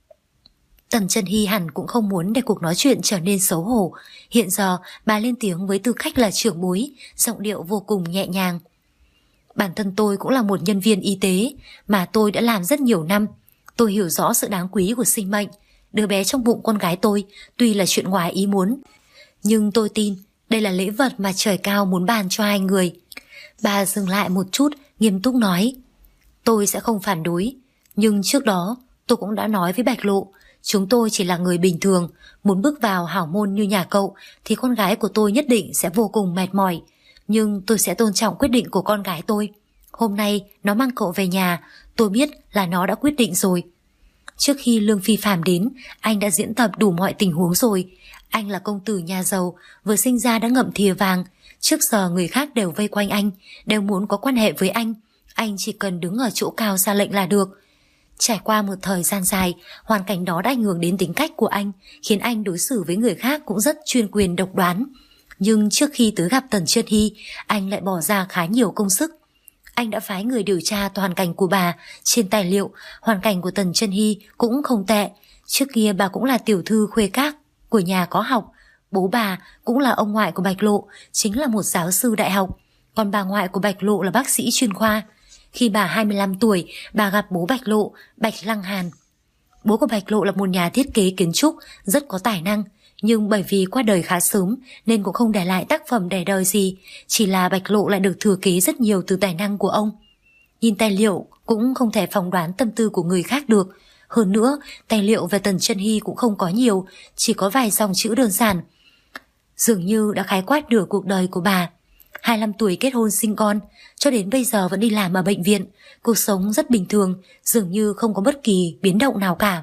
Tần Chân Hy hẳn cũng không muốn để cuộc nói chuyện trở nên xấu hổ. Hiện giờ bà lên tiếng với tư cách là trưởng bối, giọng điệu vô cùng nhẹ nhàng. Bản thân tôi cũng là một nhân viên y tế, mà tôi đã làm rất nhiều năm. Tôi hiểu rõ sự đáng quý của sinh mệnh. Đứa bé trong bụng con gái tôi tuy là chuyện ngoài ý muốn, nhưng tôi tin đây là lễ vật mà trời cao muốn ban cho hai người. Bà dừng lại một chút, nghiêm túc nói. Tôi sẽ không phản đối, nhưng trước đó tôi cũng đã nói với Bạch Lộ, Chúng tôi chỉ là người bình thường, muốn bước vào hảo môn như nhà cậu thì con gái của tôi nhất định sẽ vô cùng mệt mỏi. Nhưng tôi sẽ tôn trọng quyết định của con gái tôi. Hôm nay nó mang cậu về nhà, tôi biết là nó đã quyết định rồi. Trước khi Lương Phi Phạm đến, anh đã diễn tập đủ mọi tình huống rồi. Anh là công tử nhà giàu, vừa sinh ra đã ngậm thìa vàng. Trước giờ người khác đều vây quanh anh, đều muốn có quan hệ với anh. Anh chỉ cần đứng ở chỗ cao ra lệnh là được. Trải qua một thời gian dài, hoàn cảnh đó đã ảnh hưởng đến tính cách của anh, khiến anh đối xử với người khác cũng rất chuyên quyền độc đoán. Nhưng trước khi tới gặp Tần Chân Hy, anh lại bỏ ra khá nhiều công sức. Anh đã phái người điều tra toàn cảnh của bà. Trên tài liệu, hoàn cảnh của Tần Chân Hy cũng không tệ. Trước kia bà cũng là tiểu thư khuê các của nhà có học. Bố bà cũng là ông ngoại của Bạch Lộ, chính là một giáo sư đại học. Còn bà ngoại của Bạch Lộ là bác sĩ chuyên khoa. Khi bà 25 tuổi, bà gặp bố Bạch Lộ, Bạch Lăng Hàn. Bố của Bạch Lộ là một nhà thiết kế kiến trúc, rất có tài năng. Nhưng bởi vì qua đời khá sớm nên cũng không để lại tác phẩm để đời gì. Chỉ là Bạch Lộ lại được thừa kế rất nhiều từ tài năng của ông. Nhìn tài liệu cũng không thể phỏng đoán tâm tư của người khác được. Hơn nữa, tài liệu về Tần Chân Hy cũng không có nhiều, chỉ có vài dòng chữ đơn giản. Dường như đã khái quát nửa cuộc đời của bà. 25 tuổi kết hôn sinh con, cho đến bây giờ vẫn đi làm ở bệnh viện. Cuộc sống rất bình thường, dường như không có bất kỳ biến động nào cả.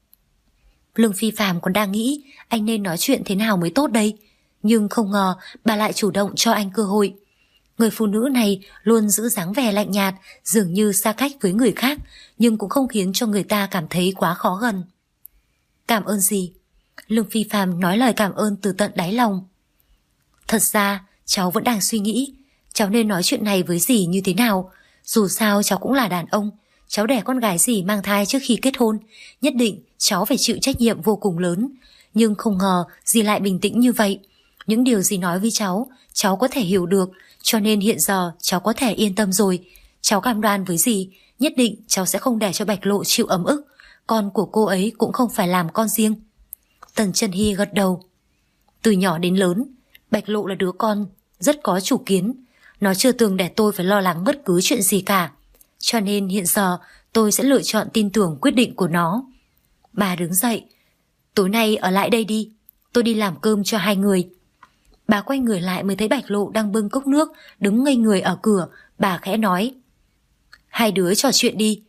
Lương Phi Phạm còn đang nghĩ anh nên nói chuyện thế nào mới tốt đây. Nhưng không ngờ bà lại chủ động cho anh cơ hội. Người phụ nữ này luôn giữ dáng vẻ lạnh nhạt, dường như xa cách với người khác, nhưng cũng không khiến cho người ta cảm thấy quá khó gần. Cảm ơn gì? Lương Phi Phạm nói lời cảm ơn từ tận đáy lòng. Thật ra cháu vẫn đang suy nghĩ cháu nên nói chuyện này với dì như thế nào. Dù sao cháu cũng là đàn ông, cháu đẻ con gái dì mang thai trước khi kết hôn, nhất định cháu phải chịu trách nhiệm vô cùng lớn. Nhưng không ngờ dì lại bình tĩnh như vậy. Những điều dì nói với cháu có thể hiểu được, cho nên hiện giờ cháu có thể yên tâm rồi. Cháu cam đoan với dì, nhất định cháu sẽ không để cho Bạch Lộ chịu ấm ức. Con của cô ấy cũng không phải làm con riêng. Tần Chân Hy gật đầu. Từ nhỏ đến lớn, Bạch Lộ là đứa con rất có chủ kiến. Nó chưa từng để tôi phải lo lắng bất cứ chuyện gì cả. Cho nên hiện giờ tôi sẽ lựa chọn tin tưởng quyết định của nó. Bà đứng dậy. Tối nay ở lại đây đi, tôi đi làm cơm cho hai người. Bà quay người lại mới thấy Bạch Lộ đang bưng cốc nước, đứng ngây người ở cửa. Bà khẽ nói. Hai đứa trò chuyện đi.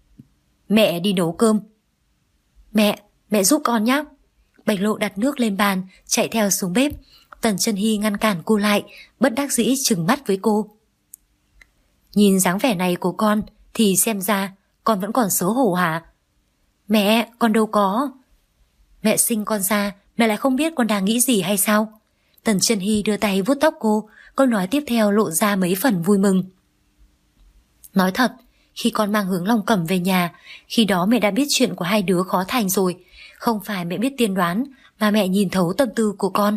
Mẹ đi nấu cơm. Mẹ giúp con nhé. Bạch Lộ đặt nước lên bàn, chạy theo xuống bếp. Tần Chân Hy ngăn cản cô lại, bất đắc dĩ trừng mắt với cô. Nhìn dáng vẻ này của con thì xem ra con vẫn còn xấu hổ hả? Mẹ, con đâu có. Mẹ sinh con ra, mẹ lại không biết con đang nghĩ gì hay sao? Tần Chân Hy đưa tay vuốt tóc cô, câu nói tiếp theo lộ ra mấy phần vui mừng. Nói thật, khi con mang Hướng Long Cẩm về nhà, khi đó mẹ đã biết chuyện của hai đứa khó thành rồi. Không phải mẹ biết tiên đoán, mà mẹ nhìn thấu tâm tư của con.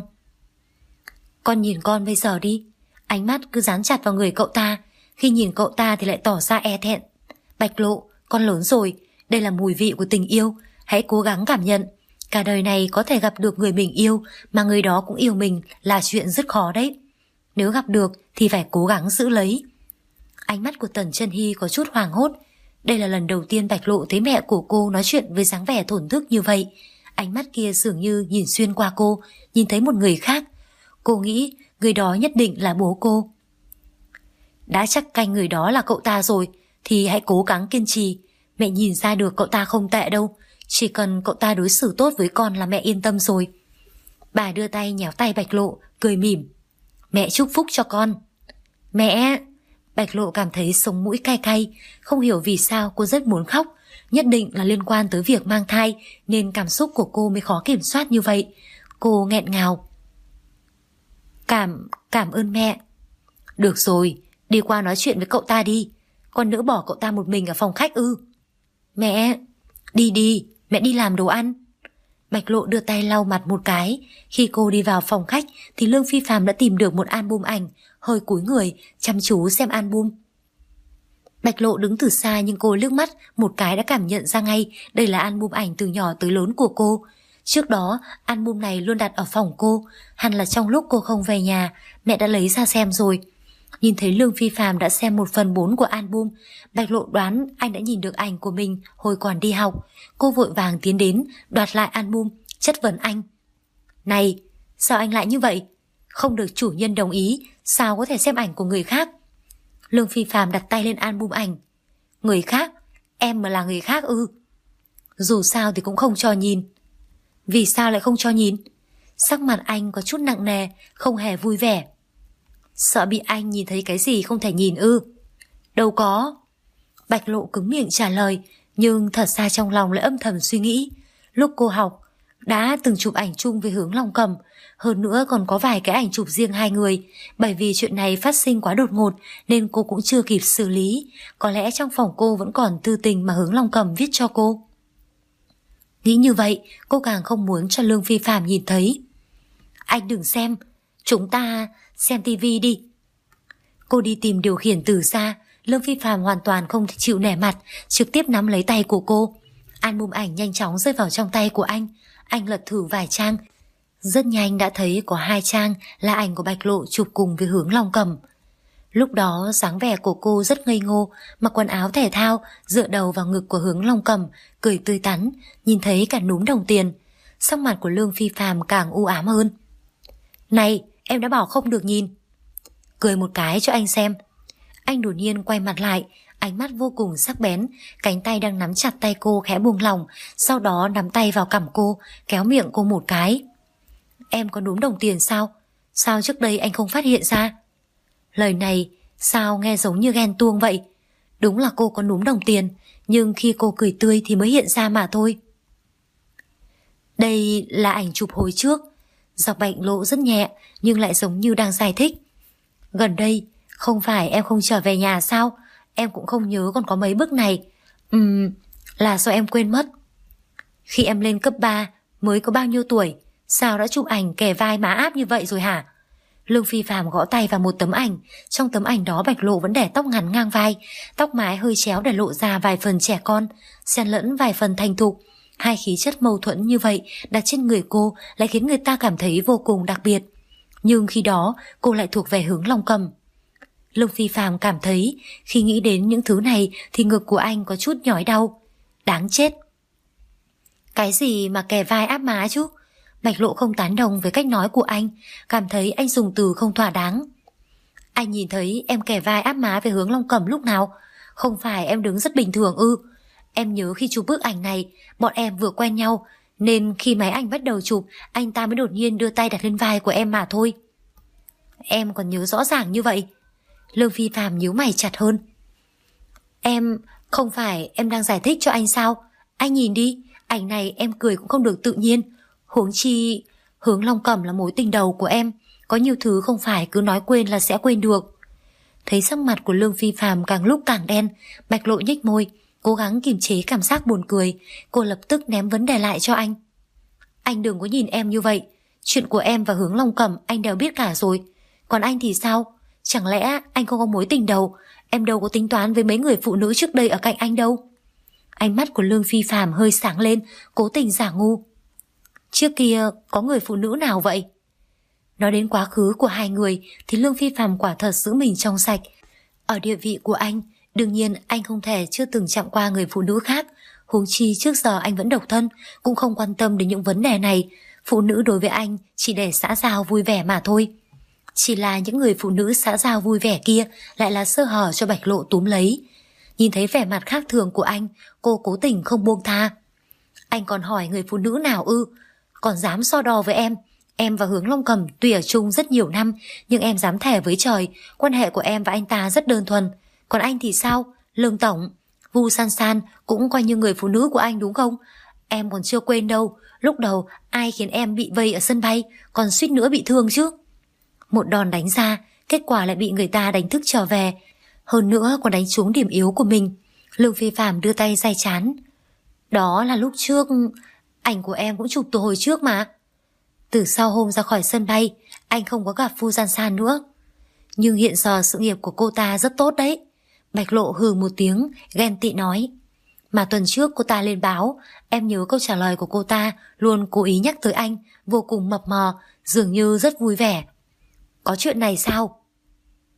Con nhìn con bây giờ đi, ánh mắt cứ dán chặt vào người cậu ta, khi nhìn cậu ta thì lại tỏ ra e thẹn. Bạch Lộ, con lớn rồi, đây là mùi vị của tình yêu, hãy cố gắng cảm nhận. Cả đời này có thể gặp được người mình yêu mà người đó cũng yêu mình là chuyện rất khó đấy. Nếu gặp được thì phải cố gắng giữ lấy. Ánh mắt của Tần Chân Hy có chút hoảng hốt. Đây là lần đầu tiên Bạch Lộ thấy mẹ của cô nói chuyện với dáng vẻ thổn thức như vậy. Ánh mắt kia dường như nhìn xuyên qua cô, nhìn thấy một người khác. Cô nghĩ người đó nhất định là bố cô. Đã chắc canh người đó là cậu ta rồi thì hãy cố gắng kiên trì. Mẹ nhìn ra được cậu ta không tệ đâu, chỉ cần cậu ta đối xử tốt với con là mẹ yên tâm rồi. Bà đưa tay nhéo tay Bạch Lộ, cười mỉm. Mẹ chúc phúc cho con. Mẹ! Bạch Lộ cảm thấy sống mũi cay cay, không hiểu vì sao cô rất muốn khóc. Nhất định là liên quan tới việc mang thai nên cảm xúc của cô mới khó kiểm soát như vậy. Cô nghẹn ngào. Cảm ơn mẹ. Được rồi, đi qua nói chuyện với cậu ta đi. Con nỡ bỏ cậu ta một mình ở phòng khách ư? Mẹ, đi, mẹ đi làm đồ ăn. Bạch Lộ đưa tay lau mặt một cái. Khi cô đi vào phòng khách thì Lương Phi Phạm đã tìm được một album ảnh, hơi cúi người chăm chú xem album. Bạch Lộ đứng từ xa nhưng cô liếc mắt một cái đã cảm nhận ra ngay đây là album ảnh từ nhỏ tới lớn của cô. Trước đó album này luôn đặt ở phòng cô, hẳn là trong lúc cô không về nhà mẹ đã lấy ra xem rồi. Nhìn thấy Lương Phi Phạm đã xem 1/4 của album, Bạch Lộ đoán anh đã nhìn được ảnh của mình hồi còn đi học. Cô vội vàng tiến đến, đoạt lại album, chất vấn anh. Này, sao anh lại như vậy? Không được chủ nhân đồng ý, sao có thể xem ảnh của người khác? Lương Phi Phạm đặt tay lên album ảnh. Người khác? Em mà là người khác ư? Dù sao thì cũng không cho nhìn. Vì sao lại không cho nhìn? Sắc mặt anh có chút nặng nề, không hề vui vẻ. Sợ bị anh nhìn thấy cái gì không thể nhìn ư? Đâu có. Bạch Lộ cứng miệng trả lời, nhưng thật ra trong lòng lại âm thầm suy nghĩ. Lúc cô học, đã từng chụp ảnh chung với Hướng Long Cầm, hơn nữa còn có vài cái ảnh chụp riêng hai người. Bởi vì chuyện này phát sinh quá đột ngột nên cô cũng chưa kịp xử lý. Có lẽ trong phòng cô vẫn còn thư tình mà Hướng Long Cầm viết cho cô. Nghĩ như vậy, cô càng không muốn cho Lương Phi Phạm nhìn thấy. Anh đừng xem, chúng ta xem tivi đi. Cô đi tìm điều khiển từ xa. Lương Phi Phạm hoàn toàn không chịu nể mặt, trực tiếp nắm lấy tay của cô. Album ảnh nhanh chóng rơi vào trong tay của anh. Anh lật thử vài trang. Rất nhanh đã thấy có 2 trang là ảnh của Bạch Lộ chụp cùng với Hướng Long Cầm. Lúc đó dáng vẻ của cô rất ngây ngô, mặc quần áo thể thao, dựa đầu vào ngực của Hướng Long Cầm, cười tươi tắn, nhìn thấy cả núm đồng tiền. Sắc mặt của Lương Phi Phạm càng u ám hơn. Này, em đã bảo không được nhìn. Cười một cái cho anh xem. Anh đột nhiên quay mặt lại, ánh mắt vô cùng sắc bén, cánh tay đang nắm chặt tay cô khẽ buông lỏng, sau đó nắm tay vào cằm cô, kéo miệng cô một cái. Em có núm đồng tiền sao? Sao trước đây anh không phát hiện ra? Lời này sao nghe giống như ghen tuông vậy? Đúng là cô có núm đồng tiền, nhưng khi cô cười tươi thì mới hiện ra mà thôi. Đây là ảnh chụp hồi trước. Giọng Bạch Lộ rất nhẹ nhưng lại giống như đang giải thích. Gần đây, không phải em không trở về nhà sao? Em cũng không nhớ còn có mấy bức này. Là do em quên mất. Khi em lên cấp 3 mới có bao nhiêu tuổi, sao đã chụp ảnh kề vai má áp như vậy rồi hả? Lương Phi Phạm gõ tay vào một tấm ảnh. Trong tấm ảnh đó Bạch Lộ vẫn để tóc ngắn ngang vai, tóc mái hơi chéo để lộ ra vài phần trẻ con, xen lẫn vài phần thành thục. Hai khí chất mâu thuẫn như vậy đặt trên người cô lại khiến người ta cảm thấy vô cùng đặc biệt. Nhưng khi đó cô lại thuộc về Hướng Long Cầm. Lương Phi Phạm cảm thấy khi nghĩ đến những thứ này thì ngực của anh có chút nhói đau. Đáng chết. Cái gì mà kề vai áp má chứ? Bạch Lộ không tán đồng với cách nói của anh, cảm thấy anh dùng từ không thỏa đáng. Anh nhìn thấy em kề vai áp má với Hướng Long Cầm lúc nào? Không phải em đứng rất bình thường ư? Em nhớ khi chụp bức ảnh này, bọn em vừa quen nhau, nên khi máy ảnh bắt đầu chụp, anh ta mới đột nhiên đưa tay đặt lên vai của em mà thôi. Em còn nhớ rõ ràng như vậy? Lương Phi Phạm nhíu mày chặt hơn. Em, không phải em đang giải thích cho anh sao? Anh nhìn đi, ảnh này em cười cũng không được tự nhiên. Huống chi, Hướng Long Cầm là mối tình đầu của em, có nhiều thứ không phải cứ nói quên là sẽ quên được. Thấy sắc mặt của Lương Phi Phạm càng lúc càng đen, Bạch Lộ nhếch môi, cố gắng kiềm chế cảm giác buồn cười. Cô lập tức ném vấn đề lại cho anh. Anh đừng có nhìn em như vậy. Chuyện của em và Hướng Long Cầm anh đều biết cả rồi. Còn anh thì sao? Chẳng lẽ anh không có mối tình đầu? Em đâu có tính toán với mấy người phụ nữ trước đây ở cạnh anh đâu. Ánh mắt của Lương Phi Phạm hơi sáng lên, cố tình giả ngu. Trước kia có người phụ nữ nào vậy? Nói đến quá khứ của hai người thì Lương Phi Phạm quả thật giữ mình trong sạch. Ở địa vị của anh, đương nhiên anh không thể chưa từng chạm qua người phụ nữ khác. Huống chi trước giờ anh vẫn độc thân, cũng không quan tâm đến những vấn đề này. Phụ nữ đối với anh chỉ để xã giao vui vẻ mà thôi. Chỉ là những người phụ nữ xã giao vui vẻ kia lại là sơ hở cho Bạch Lộ túm lấy. Nhìn thấy vẻ mặt khác thường của anh, cô cố tình không buông tha. Anh còn hỏi người phụ nữ nào ư? Còn dám so đo với em? Em và Hướng Long Cầm tuy ở chung rất nhiều năm, nhưng em dám thề với trời, quan hệ của em và anh ta rất đơn thuần. Còn anh thì sao? Lương Tổng, Vu San San cũng coi như người phụ nữ của anh đúng không? Em còn chưa quên đâu, lúc đầu ai khiến em bị vây ở sân bay, còn suýt nữa bị thương chứ. Một đòn đánh ra, kết quả lại bị người ta đánh thức trở về. Hơn nữa còn đánh trúng điểm yếu của mình. Lương Phi Phạm đưa tay day chán. Đó là lúc trước, ảnh của em cũng chụp từ hồi trước mà. Từ sau hôm ra khỏi sân bay, anh không có gặp Vu San San nữa. Nhưng hiện giờ sự nghiệp của cô ta rất tốt đấy. Bạch Lộ hừ một tiếng, ghen tị nói. Mà tuần trước cô ta lên báo, em nhớ câu trả lời của cô ta luôn cố ý nhắc tới anh, vô cùng mập mờ, dường như rất vui vẻ. Có chuyện này sao?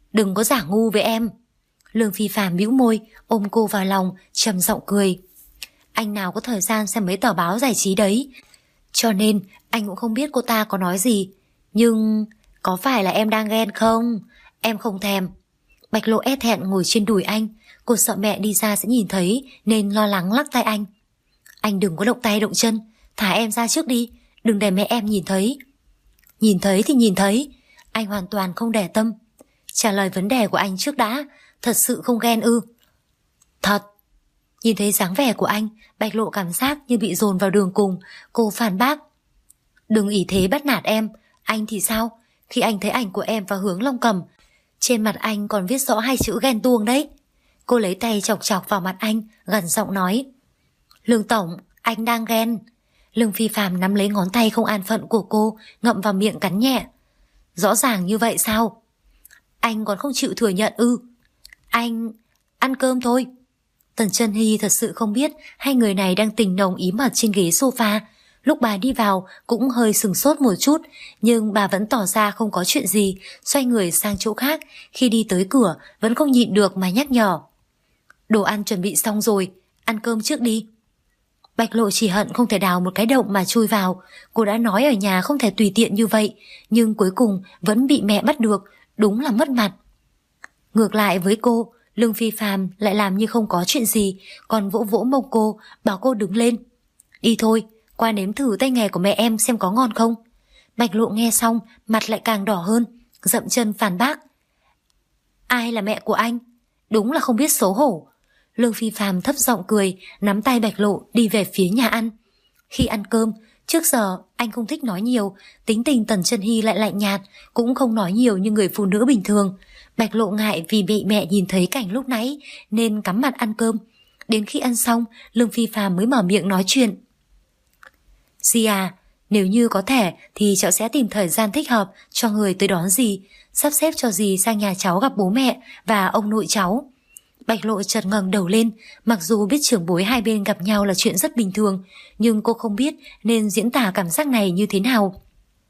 Đừng có giả ngu với em. Lương Phi Phạm bĩu môi, ôm cô vào lòng, trầm giọng cười. Anh nào có thời gian xem mấy tờ báo giải trí đấy, cho nên anh cũng không biết cô ta có nói gì. Nhưng có phải là em đang ghen không? Em không thèm. Bạch Lộ e thẹn ngồi trên đùi anh. Cô sợ mẹ đi ra sẽ nhìn thấy nên lo lắng lắc tay anh. Anh đừng có động tay động chân, thả em ra trước đi, đừng để mẹ em nhìn thấy. Nhìn thấy thì nhìn thấy. Anh hoàn toàn không để tâm. Trả lời vấn đề của anh trước đã. Thật sự không ghen ư? Thật. Nhìn thấy dáng vẻ của anh, Bạch Lộ cảm giác như bị dồn vào đường cùng. Cô phản bác. Đừng ỷ thế bắt nạt em. Anh thì sao? Khi anh thấy ảnh của em và Hướng Long Cầm, trên mặt anh còn viết rõ 2 chữ ghen tuông đấy. Cô lấy tay chọc chọc vào mặt anh, gần giọng nói. Lương Tổng, anh đang ghen. Lương Phi Phạm nắm lấy ngón tay không an phận của cô, ngậm vào miệng cắn nhẹ. Rõ ràng như vậy sao? Anh còn không chịu thừa nhận ư? Anh... ăn cơm thôi. Tần Chân Hy thật sự không biết hai người này đang tình nồng ý mật trên ghế sofa. Lúc bà đi vào cũng hơi sừng sốt một chút, nhưng bà vẫn tỏ ra không có chuyện gì, xoay người sang chỗ khác. Khi đi tới cửa vẫn không nhịn được mà nhắc nhở. Đồ ăn chuẩn bị xong rồi, ăn cơm trước đi. Bạch Lộ chỉ hận không thể đào một cái động mà chui vào. Cô đã nói ở nhà không thể tùy tiện như vậy, nhưng cuối cùng vẫn bị mẹ bắt được, đúng là mất mặt. Ngược lại với cô, Lương Phi Phạm lại làm như không có chuyện gì, còn vỗ vỗ mông cô, bảo cô đứng lên. Đi thôi, qua nếm thử tay nghề của mẹ em xem có ngon không. Bạch Lộ nghe xong, mặt lại càng đỏ hơn, dậm chân phản bác. Ai là mẹ của anh? Đúng là không biết xấu hổ. Lương Phi Phạm thấp giọng cười, nắm tay Bạch Lộ đi về phía nhà ăn. Khi ăn cơm, trước giờ anh không thích nói nhiều, tính tình Tần Chân Hy lại lạnh nhạt, cũng không nói nhiều như người phụ nữ bình thường. Bạch Lộ ngại vì bị mẹ nhìn thấy cảnh lúc nãy nên cắm mặt ăn cơm. Đến khi ăn xong, Lương Phi Phạm mới mở miệng nói chuyện. Dì à, nếu như có thể thì cháu sẽ tìm thời gian thích hợp cho người tới đón dì, sắp xếp cho dì sang nhà cháu gặp bố mẹ và ông nội cháu. Bạch Lộ chợt ngẩng đầu lên, mặc dù biết trưởng bối hai bên gặp nhau là chuyện rất bình thường, nhưng cô không biết nên diễn tả cảm giác này như thế nào.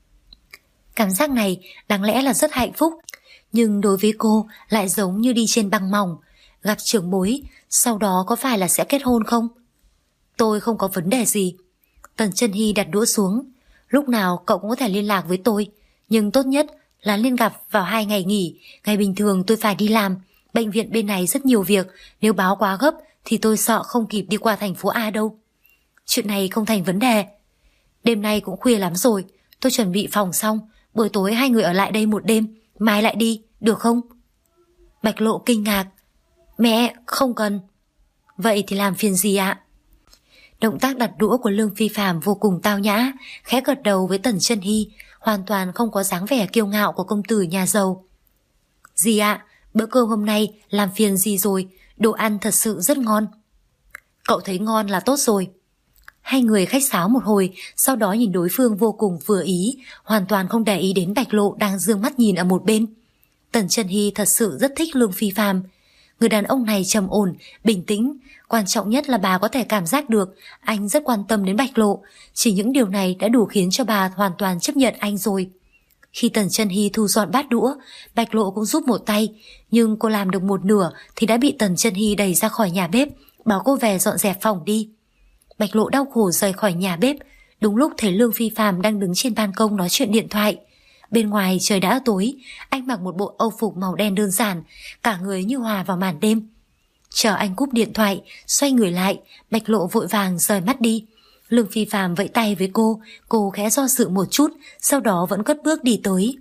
Cảm giác này đáng lẽ là rất hạnh phúc, nhưng đối với cô lại giống như đi trên băng mỏng. Gặp trưởng bối, sau đó có phải là sẽ kết hôn không? Tôi không có vấn đề gì. Tần Chân Hy đặt đũa xuống. Lúc nào cậu cũng có thể liên lạc với tôi, nhưng tốt nhất là nên gặp vào 2 ngày nghỉ. Ngày bình thường tôi phải đi làm, bệnh viện bên này rất nhiều việc, nếu báo quá gấp thì tôi sợ không kịp đi qua thành phố A đâu. Chuyện này không thành vấn đề. Đêm nay cũng khuya lắm rồi, tôi chuẩn bị phòng xong, buổi tối hai người ở lại đây một đêm, mai lại đi, được không? Bạch Lộ kinh ngạc. Mẹ, không cần. Vậy thì làm phiền gì ạ? Động tác đặt đũa của Lương Phi Phạm vô cùng tao nhã, khẽ gật đầu với Tần Chân Hy, hoàn toàn không có dáng vẻ kiêu ngạo của công tử nhà giàu. Dì ạ, bữa cơm hôm nay làm phiền dì rồi, đồ ăn thật sự rất ngon. Cậu thấy ngon là tốt rồi. Hai người khách sáo một hồi, sau đó nhìn đối phương vô cùng vừa ý, hoàn toàn không để ý đến Bạch Lộ đang dương mắt nhìn ở một bên. Tần Chân Hy thật sự rất thích Lương Phi Phạm. Người đàn ông này trầm ổn, bình tĩnh, quan trọng nhất là bà có thể cảm giác được anh rất quan tâm đến Bạch Lộ, chỉ những điều này đã đủ khiến cho bà hoàn toàn chấp nhận anh rồi. Khi Tần Chân Hy thu dọn bát đũa, Bạch Lộ cũng giúp một tay, nhưng cô làm được một nửa thì đã bị Tần Chân Hy đẩy ra khỏi nhà bếp, bảo cô về dọn dẹp phòng đi. Bạch Lộ đau khổ rời khỏi nhà bếp, đúng lúc thấy Lương Phi Phạm đang đứng trên ban công nói chuyện điện thoại. Bên ngoài trời đã tối, anh mặc một bộ âu phục màu đen đơn giản, cả người như hòa vào màn đêm. Chờ anh cúp điện thoại, xoay người lại, Bạch Lộ vội vàng rời mắt đi. Lương Phi Phạm vẫy tay với cô khẽ do dự một chút, sau đó vẫn cất bước đi tới.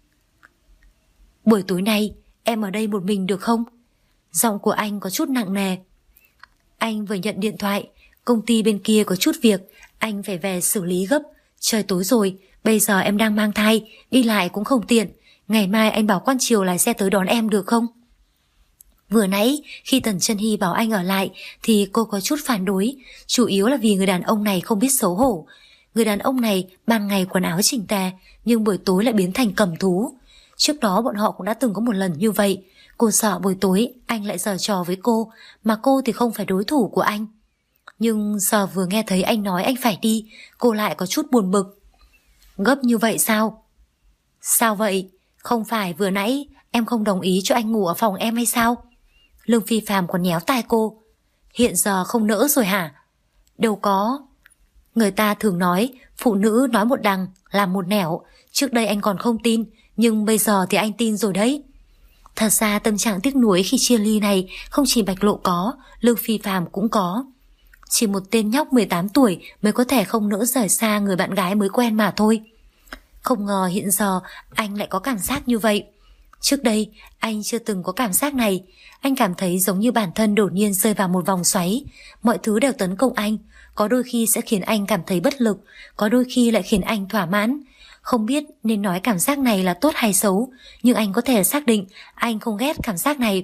Buổi tối nay, em ở đây một mình được không? Giọng của anh có chút nặng nề. Anh vừa nhận điện thoại, công ty bên kia có chút việc, anh phải về xử lý gấp. Trời tối rồi, bây giờ em đang mang thai, đi lại cũng không tiện. Ngày mai anh bảo Quan Triều lái xe tới đón em được không? Vừa nãy khi Tần Chân Hy bảo anh ở lại thì cô có chút phản đối, chủ yếu là vì người đàn ông này không biết xấu hổ. Người đàn ông này ban ngày quần áo chỉnh tề, nhưng buổi tối lại biến thành cầm thú. Trước đó bọn họ cũng đã từng có một lần như vậy. Cô sợ buổi tối anh lại giở trò với cô, mà cô thì không phải đối thủ của anh. Nhưng giờ vừa nghe thấy anh nói anh phải đi, cô lại có chút buồn bực. Gấp như vậy sao? Sao vậy? Không phải vừa nãy Em không đồng ý cho anh ngủ ở phòng em hay sao? Lương Phi Phạm còn nhéo tai cô. Hiện giờ không nỡ rồi hả? Đâu có. Người ta thường nói phụ nữ nói một đằng làm một nẻo. Trước đây anh còn không tin, nhưng bây giờ thì anh tin rồi đấy. Thật ra tâm trạng tiếc nuối khi chia ly này không chỉ Bạch Lộ có, Lương Phi Phạm cũng có. Chỉ một tên nhóc 18 tuổi mới có thể không nỡ rời xa người bạn gái mới quen mà thôi. Không ngờ hiện giờ anh lại có cảm giác như vậy. Trước đây anh chưa từng có cảm giác này. Anh cảm thấy giống như bản thân đột nhiên rơi vào một vòng xoáy. Mọi thứ đều tấn công anh. Có đôi khi sẽ khiến anh cảm thấy bất lực, có đôi khi lại khiến anh thỏa mãn. Không biết nên nói cảm giác này là tốt hay xấu, nhưng anh có thể xác định anh không ghét cảm giác này.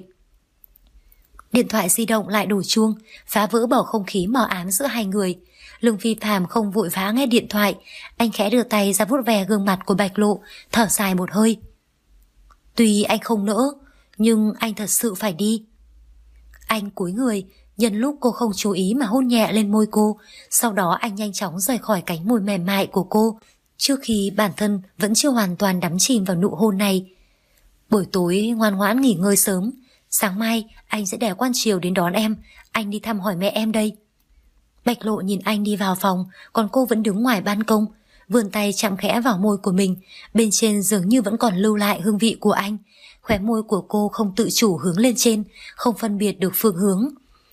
Điện thoại di động lại đổ chuông, phá vỡ bầu không khí mờ ám giữa hai người. Lương Phi Phạm không vội vã nghe điện thoại. Anh khẽ đưa tay ra vuốt ve gương mặt của Bạch Lộ, thở dài một hơi. Tuy anh không nỡ, nhưng anh thật sự phải đi. Anh cúi người, nhân lúc cô không chú ý mà hôn nhẹ lên môi cô. Sau đó anh nhanh chóng rời khỏi cánh môi mềm mại của cô, trước khi bản thân vẫn chưa hoàn toàn đắm chìm vào nụ hôn này. Buổi tối ngoan ngoãn nghỉ ngơi sớm. Sáng mai anh sẽ để Quan Triều đến đón em. Anh đi thăm hỏi mẹ em đây. Bạch Lộ nhìn anh đi vào phòng, còn cô vẫn đứng ngoài ban công, vươn tay chạm khẽ vào môi của mình. Bên trên dường như vẫn còn lưu lại hương vị của anh. Khóe môi của cô không tự chủ hướng lên trên, không phân biệt được phương hướng.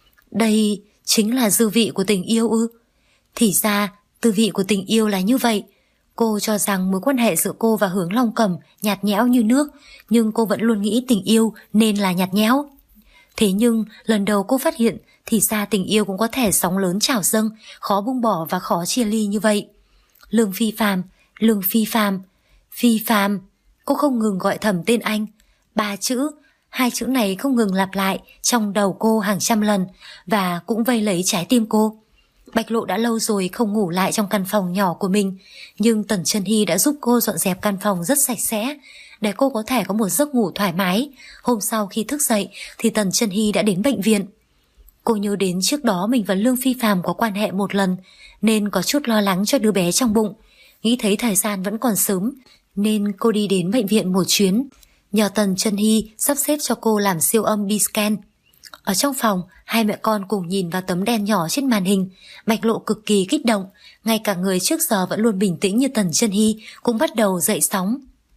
Đây chính là dư vị của tình yêu ư? Thì ra tư vị của tình yêu là như vậy. Cô cho rằng mối quan hệ giữa cô và Hướng Long Cẩm nhạt nhẽo như nước, nhưng cô vẫn luôn nghĩ tình yêu nên là nhạt nhẽo. Thế nhưng lần đầu cô phát hiện thì ra tình yêu cũng có thể sóng lớn trào dâng, khó buông bỏ và khó chia ly như vậy. Lương Phi Phạm, Lương Phi Phạm, Phi Phạm. Cô không ngừng gọi thầm tên anh. 3 chữ, 2 chữ này không ngừng lặp lại trong đầu cô hàng trăm lần và cũng vây lấy trái tim cô. Bạch Lộ đã lâu rồi không ngủ lại trong căn phòng nhỏ của mình, nhưng Tần Chân Hy đã giúp cô dọn dẹp căn phòng rất sạch sẽ để cô có thể có một giấc ngủ thoải mái. Hôm sau khi thức dậy thì Tần Chân Hy đã đến bệnh viện. Cô nhớ đến trước đó mình và Lương Phi Phạm có quan hệ một lần nên có chút lo lắng cho đứa bé trong bụng. Nghĩ thấy thời gian vẫn còn sớm nên cô đi đến bệnh viện một chuyến, nhờ Tần Chân Hy sắp xếp cho cô làm siêu âm B-scan. Ở trong phòng, hai mẹ con cùng nhìn vào tấm đen nhỏ trên màn hình. Bạch Lộ cực kỳ kích động, ngay cả người trước giờ vẫn luôn bình tĩnh như Tần Chân Hy cũng bắt đầu dậy sóng.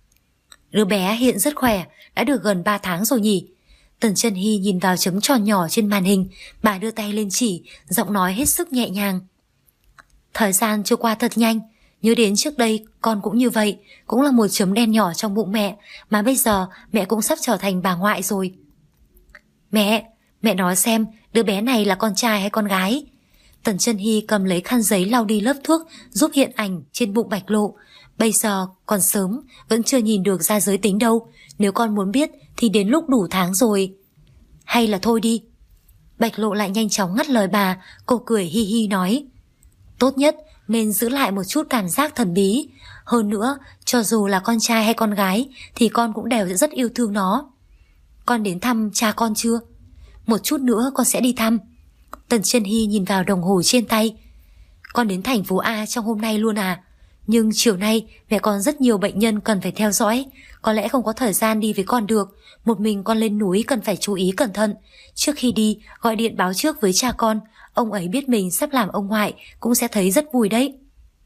Đứa bé hiện rất khỏe, đã được gần 3 tháng rồi nhỉ? Tần Chân Hy nhìn vào chấm tròn nhỏ trên màn hình, bà đưa tay lên chỉ, giọng nói hết sức nhẹ nhàng. Thời gian trôi qua thật nhanh, nhớ đến trước đây con cũng như vậy, cũng là một chấm đen nhỏ trong bụng mẹ, mà bây giờ mẹ cũng sắp trở thành bà ngoại rồi. Mẹ nói xem đứa bé này là con trai hay con gái? Tần Chân Hy cầm lấy khăn giấy lau đi lớp thuốc giúp hiện ảnh trên bụng Bạch Lộ. Bây giờ còn sớm, vẫn chưa nhìn được ra giới tính đâu. Nếu con muốn biết thì đến lúc đủ tháng rồi. Hay là thôi đi. Bạch Lộ lại nhanh chóng ngắt lời bà. Cô cười hi hi nói, tốt nhất nên giữ lại một chút cảm giác thần bí. Hơn nữa, cho dù là con trai hay con gái thì con cũng đều rất yêu thương nó. Con đến thăm cha con chưa? Một chút nữa con sẽ đi thăm. Tần Chân Hy nhìn vào đồng hồ trên tay. Con đến thành phố A trong hôm nay luôn à? Nhưng chiều nay mẹ con rất nhiều bệnh nhân cần phải theo dõi, có lẽ không có thời gian đi với con được. Một mình con lên núi cần phải chú ý cẩn thận. Trước khi đi gọi điện báo trước với cha con, ông ấy biết mình sắp làm ông ngoại cũng sẽ thấy rất vui đấy.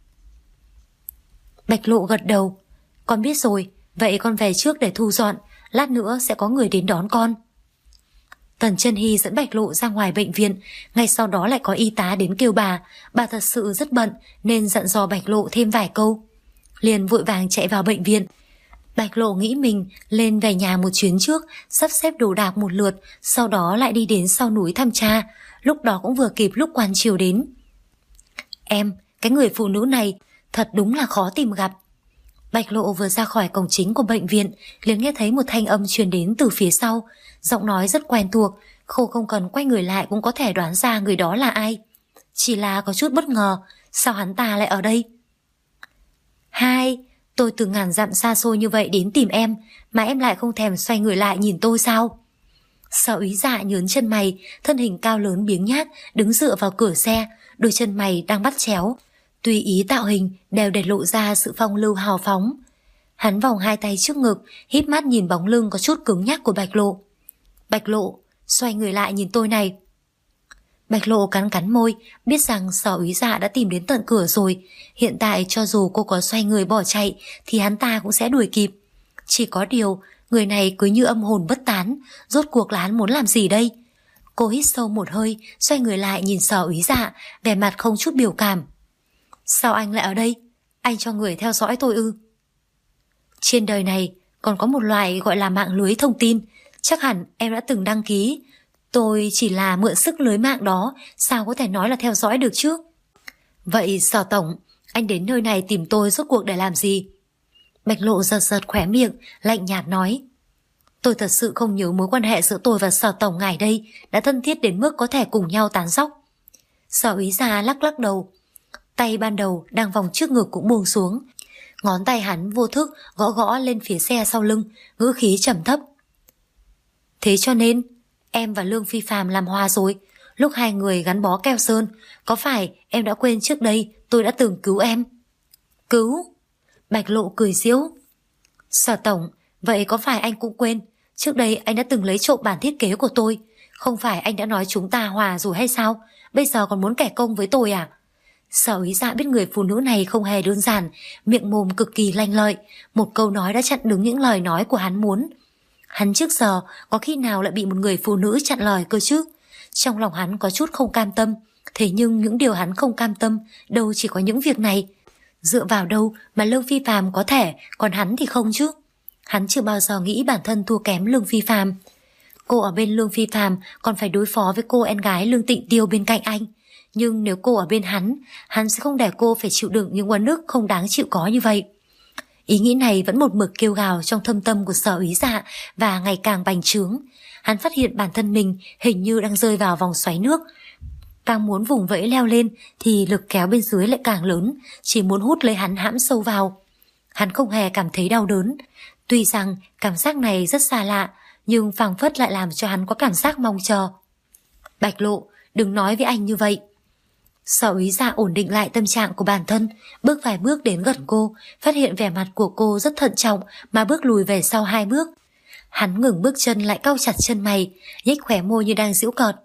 Bạch Lộ gật đầu. Con biết rồi, vậy con về trước để thu dọn, lát nữa sẽ có người đến đón con. Tần Chân Hy dẫn Bạch Lộ ra ngoài bệnh viện, ngay sau đó lại có y tá đến kêu bà thật sự rất bận nên dặn dò Bạch Lộ thêm vài câu. Liền vội vàng chạy vào bệnh viện. Bạch Lộ nghĩ mình lên về nhà một chuyến trước, sắp xếp đồ đạc một lượt, sau đó lại đi đến sau núi thăm cha, lúc đó cũng vừa kịp lúc Quan Triều đến. Em, cái người phụ nữ này thật đúng là khó tìm gặp. Bạch Lộ vừa ra khỏi cổng chính của bệnh viện liền nghe thấy một thanh âm truyền đến từ phía sau, giọng nói rất quen thuộc, cô không cần quay người lại cũng có thể đoán ra người đó là ai. Chỉ là có chút bất ngờ, sao hắn ta lại ở đây? Hai, tôi từ ngàn dặm xa xôi như vậy đến tìm em mà em lại không thèm xoay người lại nhìn tôi sao? Sở Úy Dạ nhớn chân mày, thân hình cao lớn biếng nhác đứng dựa vào cửa xe, đôi chân mày đang bắt chéo, tùy ý tạo hình đều để lộ ra sự phong lưu hào phóng. Hắn vòng hai tay trước ngực, híp mắt nhìn bóng lưng có chút cứng nhắc của Bạch Lộ. Bạch Lộ, xoay người lại nhìn tôi này. Bạch Lộ cắn cắn môi, biết rằng Sở Úy Dạ đã tìm đến tận cửa rồi. Hiện tại cho dù cô có xoay người bỏ chạy thì hắn ta cũng sẽ đuổi kịp. Chỉ có điều, người này cứ như âm hồn bất tán, rốt cuộc là hắn muốn làm gì đây? Cô hít sâu một hơi, xoay người lại nhìn Sở Úy Dạ, vẻ mặt không chút biểu cảm. Sao anh lại ở đây? Anh cho người theo dõi tôi ư? Trên đời này còn có một loại gọi là mạng lưới thông tin, chắc hẳn em đã từng đăng ký. Tôi chỉ là mượn sức lưới mạng đó, sao có thể nói là theo dõi được chứ? Vậy Sở tổng, anh đến nơi này tìm tôi rốt cuộc để làm gì? Bạch Lộ giật giật khóe miệng, lạnh nhạt nói. Tôi thật sự không nhớ mối quan hệ giữa tôi và Sở tổng ngài đây đã thân thiết đến mức có thể cùng nhau tán dóc. Sở Úy Gia lắc lắc đầu. Tay ban đầu đang vòng trước ngực cũng buông xuống. Ngón tay hắn vô thức gõ gõ lên phía xe sau lưng, ngữ khí trầm thấp. Thế cho nên em và Lương Phi Phàm làm hòa rồi. Lúc hai người gắn bó keo sơn, có phải em đã quên trước đây tôi đã từng cứu em? Cứu? Bạch Lộ cười giễu. Sở tổng, vậy có phải anh cũng quên trước đây anh đã từng lấy trộm bản thiết kế của tôi? Không phải anh đã nói chúng ta hòa rồi hay sao? Bây giờ còn muốn kẻ công với tôi à? Sở Úy Dạ biết người phụ nữ này không hề đơn giản, miệng mồm cực kỳ lanh lợi, một câu nói đã chặn đứng những lời nói của hắn muốn. Hắn trước giờ có khi nào lại bị một người phụ nữ chặn lời cơ chứ? Trong lòng hắn có chút không cam tâm, thế nhưng những điều hắn không cam tâm đâu chỉ có những việc này. Dựa vào đâu mà Lương Phi Phàm có thể, còn hắn thì không chứ? Hắn chưa bao giờ nghĩ bản thân thua kém Lương Phi Phàm. Cô ở bên Lương Phi Phàm còn phải đối phó với cô em gái Lương Tịnh Tiêu bên cạnh anh. Nhưng nếu cô ở bên hắn sẽ không để cô phải chịu đựng những oan ức không đáng chịu có như vậy. Ý nghĩ này vẫn một mực kêu gào trong thâm tâm của Sở Úy Dạ và ngày càng bành trướng. Hắn phát hiện bản thân mình hình như đang rơi vào vòng xoáy nước. Càng muốn vùng vẫy leo lên thì lực kéo bên dưới lại càng lớn, chỉ muốn hút lấy hắn hãm sâu vào. Hắn không hề cảm thấy đau đớn. Tuy rằng cảm giác này rất xa lạ, nhưng phảng phất lại làm cho hắn có cảm giác mong chờ. Bạch Lộ, đừng nói với anh như vậy. Sở Úy Dạ ổn định lại tâm trạng của bản thân, bước vài bước đến gần cô, phát hiện vẻ mặt của cô rất thận trọng mà bước lùi về sau 2 bước. Hắn ngừng bước chân lại cau chặt chân mày, nhếch khóe môi như đang giễu cợt.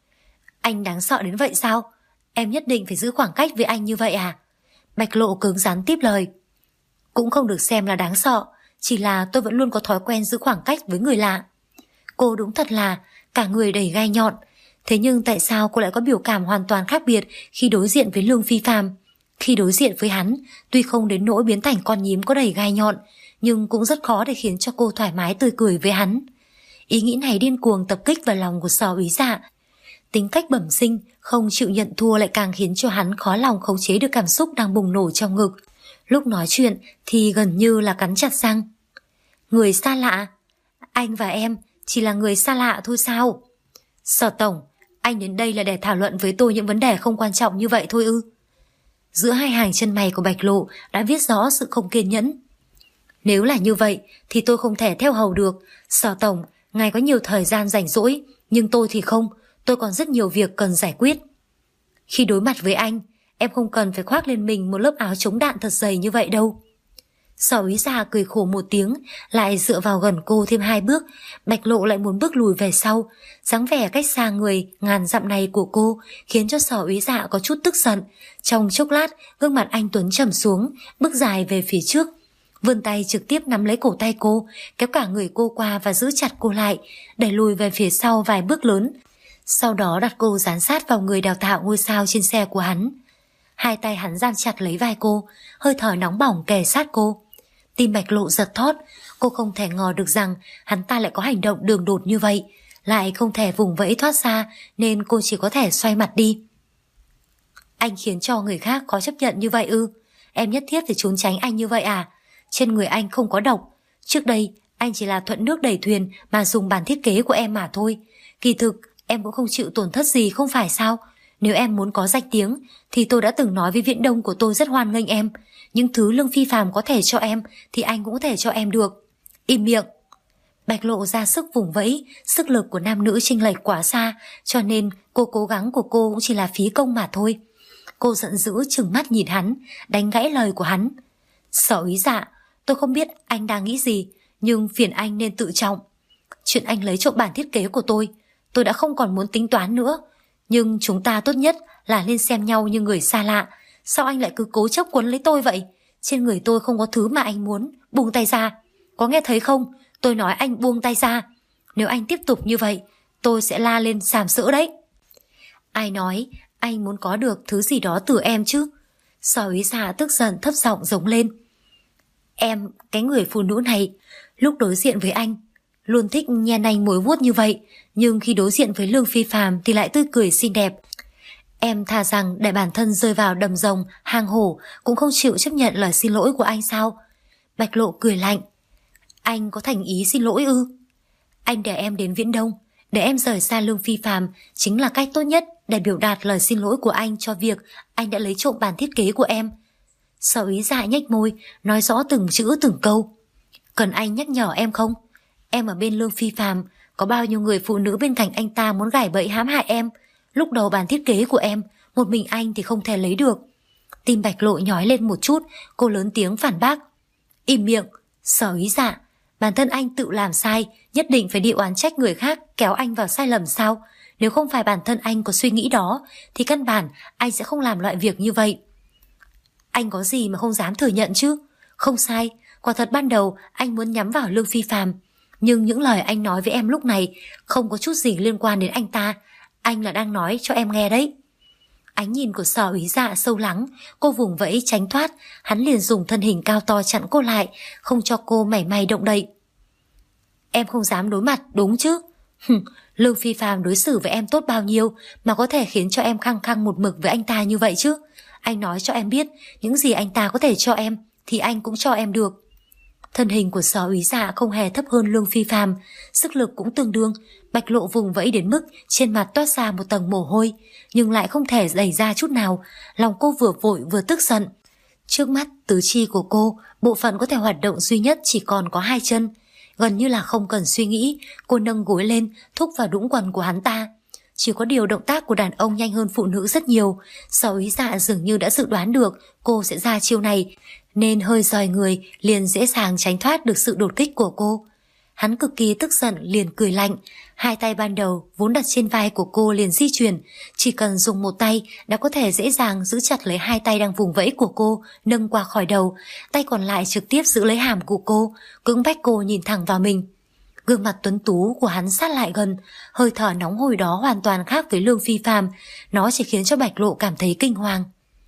Anh đáng sợ đến vậy sao? Em nhất định phải giữ khoảng cách với anh như vậy à? Bạch Lộ cứng rắn tiếp lời. Cũng không được xem là đáng sợ, chỉ là tôi vẫn luôn có thói quen giữ khoảng cách với người lạ. Cô đúng thật là cả người đầy gai nhọn. Thế nhưng tại sao cô lại có biểu cảm hoàn toàn khác biệt khi đối diện với Lương Phi Phàm? Khi đối diện với hắn, tuy không đến nỗi biến thành con nhím có đầy gai nhọn, nhưng cũng rất khó để khiến cho cô thoải mái tươi cười với hắn. Ý nghĩ này điên cuồng tập kích vào lòng của Sở Úy Dạ. Tính cách bẩm sinh, không chịu nhận thua lại càng khiến cho hắn khó lòng khống chế được cảm xúc đang bùng nổ trong ngực. Lúc nói chuyện thì gần như là cắn chặt răng. Người xa lạ? Anh và em chỉ là người xa lạ thôi sao? Sở tổng, anh đến đây là để thảo luận với tôi những vấn đề không quan trọng như vậy thôi ư? Giữa hai hàng chân mày của Bạch Lộ đã viết rõ sự không kiên nhẫn. Nếu là như vậy thì tôi không thể theo hầu được. Sở tổng, ngài có nhiều thời gian rảnh rỗi, nhưng tôi thì không. Tôi còn rất nhiều việc cần giải quyết. Khi đối mặt với anh, em không cần phải khoác lên mình một lớp áo chống đạn thật dày như vậy đâu. Sở Úy Dạ cười khổ một tiếng, lại dựa vào gần cô thêm 2 bước. Bạch Lộ lại muốn bước lùi về sau. Dáng vẻ cách xa người ngàn dặm này của cô khiến cho Sở Úy Dạ có chút tức giận. Trong chốc lát, gương mặt anh Tuấn trầm xuống, bước dài về phía trước, vươn tay trực tiếp nắm lấy cổ tay cô, kéo cả người cô qua và giữ chặt cô lại, đẩy lùi về phía sau vài bước lớn. Sau đó đặt cô dán sát vào người đào tạo ngôi sao trên xe của hắn. Hai tay hắn giam chặt lấy vai cô, hơi thở nóng bỏng kề sát cô. Tim Bạch Lộ giật thót, cô không thể ngờ được rằng hắn ta lại có hành động đường đột như vậy, lại không thể vùng vẫy thoát ra nên cô chỉ có thể xoay mặt đi. Anh khiến cho người khác khó chấp nhận như vậy ư? Em nhất thiết phải trốn tránh anh như vậy à? Trên người anh không có độc. Trước đây anh chỉ là thuận nước đẩy thuyền mà dùng bản thiết kế của em mà thôi. Kỳ thực em cũng không chịu tổn thất gì không phải sao? Nếu em muốn có danh tiếng thì tôi đã từng nói với Viễn Đông của tôi rất hoan nghênh em. Những thứ Lương Phi Phàm có thể cho em thì anh cũng có thể cho em được. Im miệng. Bạch Lộ ra sức vùng vẫy, sức lực của nam nữ chênh lệch quá xa, cho nên cố gắng của cô cũng chỉ là phí công mà thôi. Cô giận dữ trừng mắt nhìn hắn, đánh gãy lời của hắn. Sở Úy Dạ, Tôi không biết anh đang nghĩ gì, nhưng phiền anh nên tự trọng. Chuyện anh lấy trộm bản thiết kế của tôi đã không còn muốn tính toán nữa. Nhưng chúng ta tốt nhất là nên xem nhau như người xa lạ. Sao anh lại cứ cố chấp quấn lấy tôi vậy? Trên người tôi không có thứ mà anh muốn. Buông tay ra. Có nghe thấy không? Tôi nói anh buông tay ra. Nếu anh tiếp tục như vậy, tôi sẽ la lên sàm sỡ đấy. Ai nói anh muốn có được thứ gì đó từ em chứ? Sở Úy Dạ tức giận thấp giọng giống lên. Em, cái người phụ nữ này, lúc đối diện với anh luôn thích nhen anh mối vuốt như vậy, nhưng khi đối diện với Lương Phi Phàm thì lại tươi cười xinh đẹp. Em thà rằng để bản thân rơi vào đầm rồng, hang hổ cũng không chịu chấp nhận lời xin lỗi của anh sao? Bạch Lộ cười lạnh. Anh có thành ý xin lỗi ư? Anh để em đến Viễn Đông, để em rời xa Lương Phi Phàm chính là cách tốt nhất để biểu đạt lời xin lỗi của anh cho việc anh đã lấy trộm bản thiết kế của em. Sở Úy Dạ nhếch môi, nói rõ từng chữ từng câu. Cần anh nhắc nhở em không? Em ở bên Lương Phi Phàm, có bao nhiêu người phụ nữ bên cạnh anh ta muốn gài bẫy hãm hại em. Lúc đầu bản thiết kế của em, một mình anh thì không thể lấy được. Tim Bạch Lộ nhói lên một chút, cô lớn tiếng phản bác. Im miệng, Sở Úy Dạ, bản thân anh tự làm sai, nhất định phải đi oán trách người khác kéo anh vào sai lầm sao? Nếu không phải bản thân anh có suy nghĩ đó, thì căn bản anh sẽ không làm loại việc như vậy. Anh có gì mà không dám thừa nhận chứ? Không sai, quả thật ban đầu anh muốn nhắm vào Lương Phi Phàm, nhưng những lời anh nói với em lúc này không có chút gì liên quan đến anh ta. Anh là đang nói cho em nghe đấy. Ánh nhìn của Sở Úy Dạ sâu lắng, cô vùng vẫy tránh thoát, hắn liền dùng thân hình cao to chặn cô lại, không cho cô mảy may động đậy. Em không dám đối mặt đúng chứ? Lương Phi Phàm đối xử với em tốt bao nhiêu mà có thể khiến cho em khăng khăng một mực với anh ta như vậy chứ? Anh nói cho em biết, những gì anh ta có thể cho em thì anh cũng cho em được. Thân hình của Sở Úy Dạ không hề thấp hơn Lương Phi Phàm, sức lực cũng tương đương. Bạch Lộ vùng vẫy đến mức trên mặt toát ra một tầng mồ hôi, nhưng lại không thể đẩy ra chút nào. Lòng cô vừa vội vừa tức giận. Trước mắt tứ chi của cô, bộ phận có thể hoạt động duy nhất chỉ còn có hai chân. Gần như là không cần suy nghĩ, cô nâng gối lên, thúc vào đũng quần của hắn ta. Chỉ có điều động tác của đàn ông nhanh hơn phụ nữ rất nhiều. Sở Úy Dạ dường như đã dự đoán được cô sẽ ra chiêu này, nên hơi rời người liền dễ dàng tránh thoát được sự đột kích của cô. Hắn cực kỳ tức giận liền cười lạnh. Hai tay ban đầu vốn đặt trên vai của cô liền di chuyển, chỉ cần dùng một tay đã có thể dễ dàng giữ chặt lấy hai tay đang vùng vẫy của cô, nâng qua khỏi đầu. Tay còn lại trực tiếp giữ lấy hàm của cô, cưỡng bách cô nhìn thẳng vào mình. Gương mặt tuấn tú của hắn sát lại gần, hơi thở nóng hổi đó hoàn toàn khác với Lương Phi Phàm, nó chỉ khiến cho Bạch Lộ cảm thấy kinh hoàng.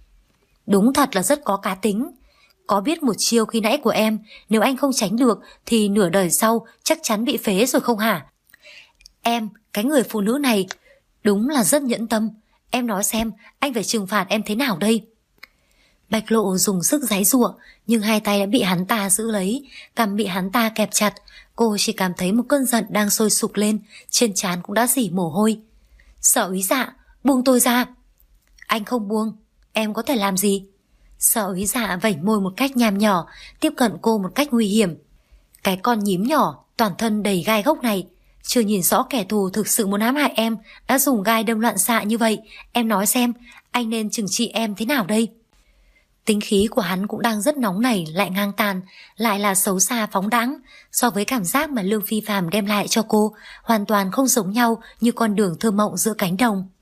Đúng thật là rất có cá tính. Có biết một chiêu khi nãy của em, nếu anh không tránh được thì nửa đời sau chắc chắn bị phế rồi không hả? Em, cái người phụ nữ này, đúng là rất nhẫn tâm. Em nói xem, anh phải trừng phạt em thế nào đây? Bạch Lộ dùng sức giãy giụa, nhưng hai tay đã bị hắn ta giữ lấy, cằm bị hắn ta kẹp chặt. Cô chỉ cảm thấy một cơn giận đang sôi sục lên, trên trán cũng đã rỉ mồ hôi. Sở Úy Dạ, buông tôi ra. Anh không buông, em có thể làm gì? Sở Úy Dạ vẩy môi một cách nham nhỏ, tiếp cận cô một cách nguy hiểm. Cái con nhím nhỏ, toàn thân đầy gai góc này, chưa nhìn rõ kẻ thù thực sự muốn hãm hại em đã dùng gai đâm loạn xạ như vậy. Em nói xem, anh nên trừng trị em thế nào đây? Tính khí của hắn cũng đang rất nóng nảy, lại ngang tàn, lại là xấu xa phóng đãng. So với cảm giác mà Lương Phi Phàm đem lại cho cô, hoàn toàn không giống nhau như con đường thơ mộng giữa cánh đồng.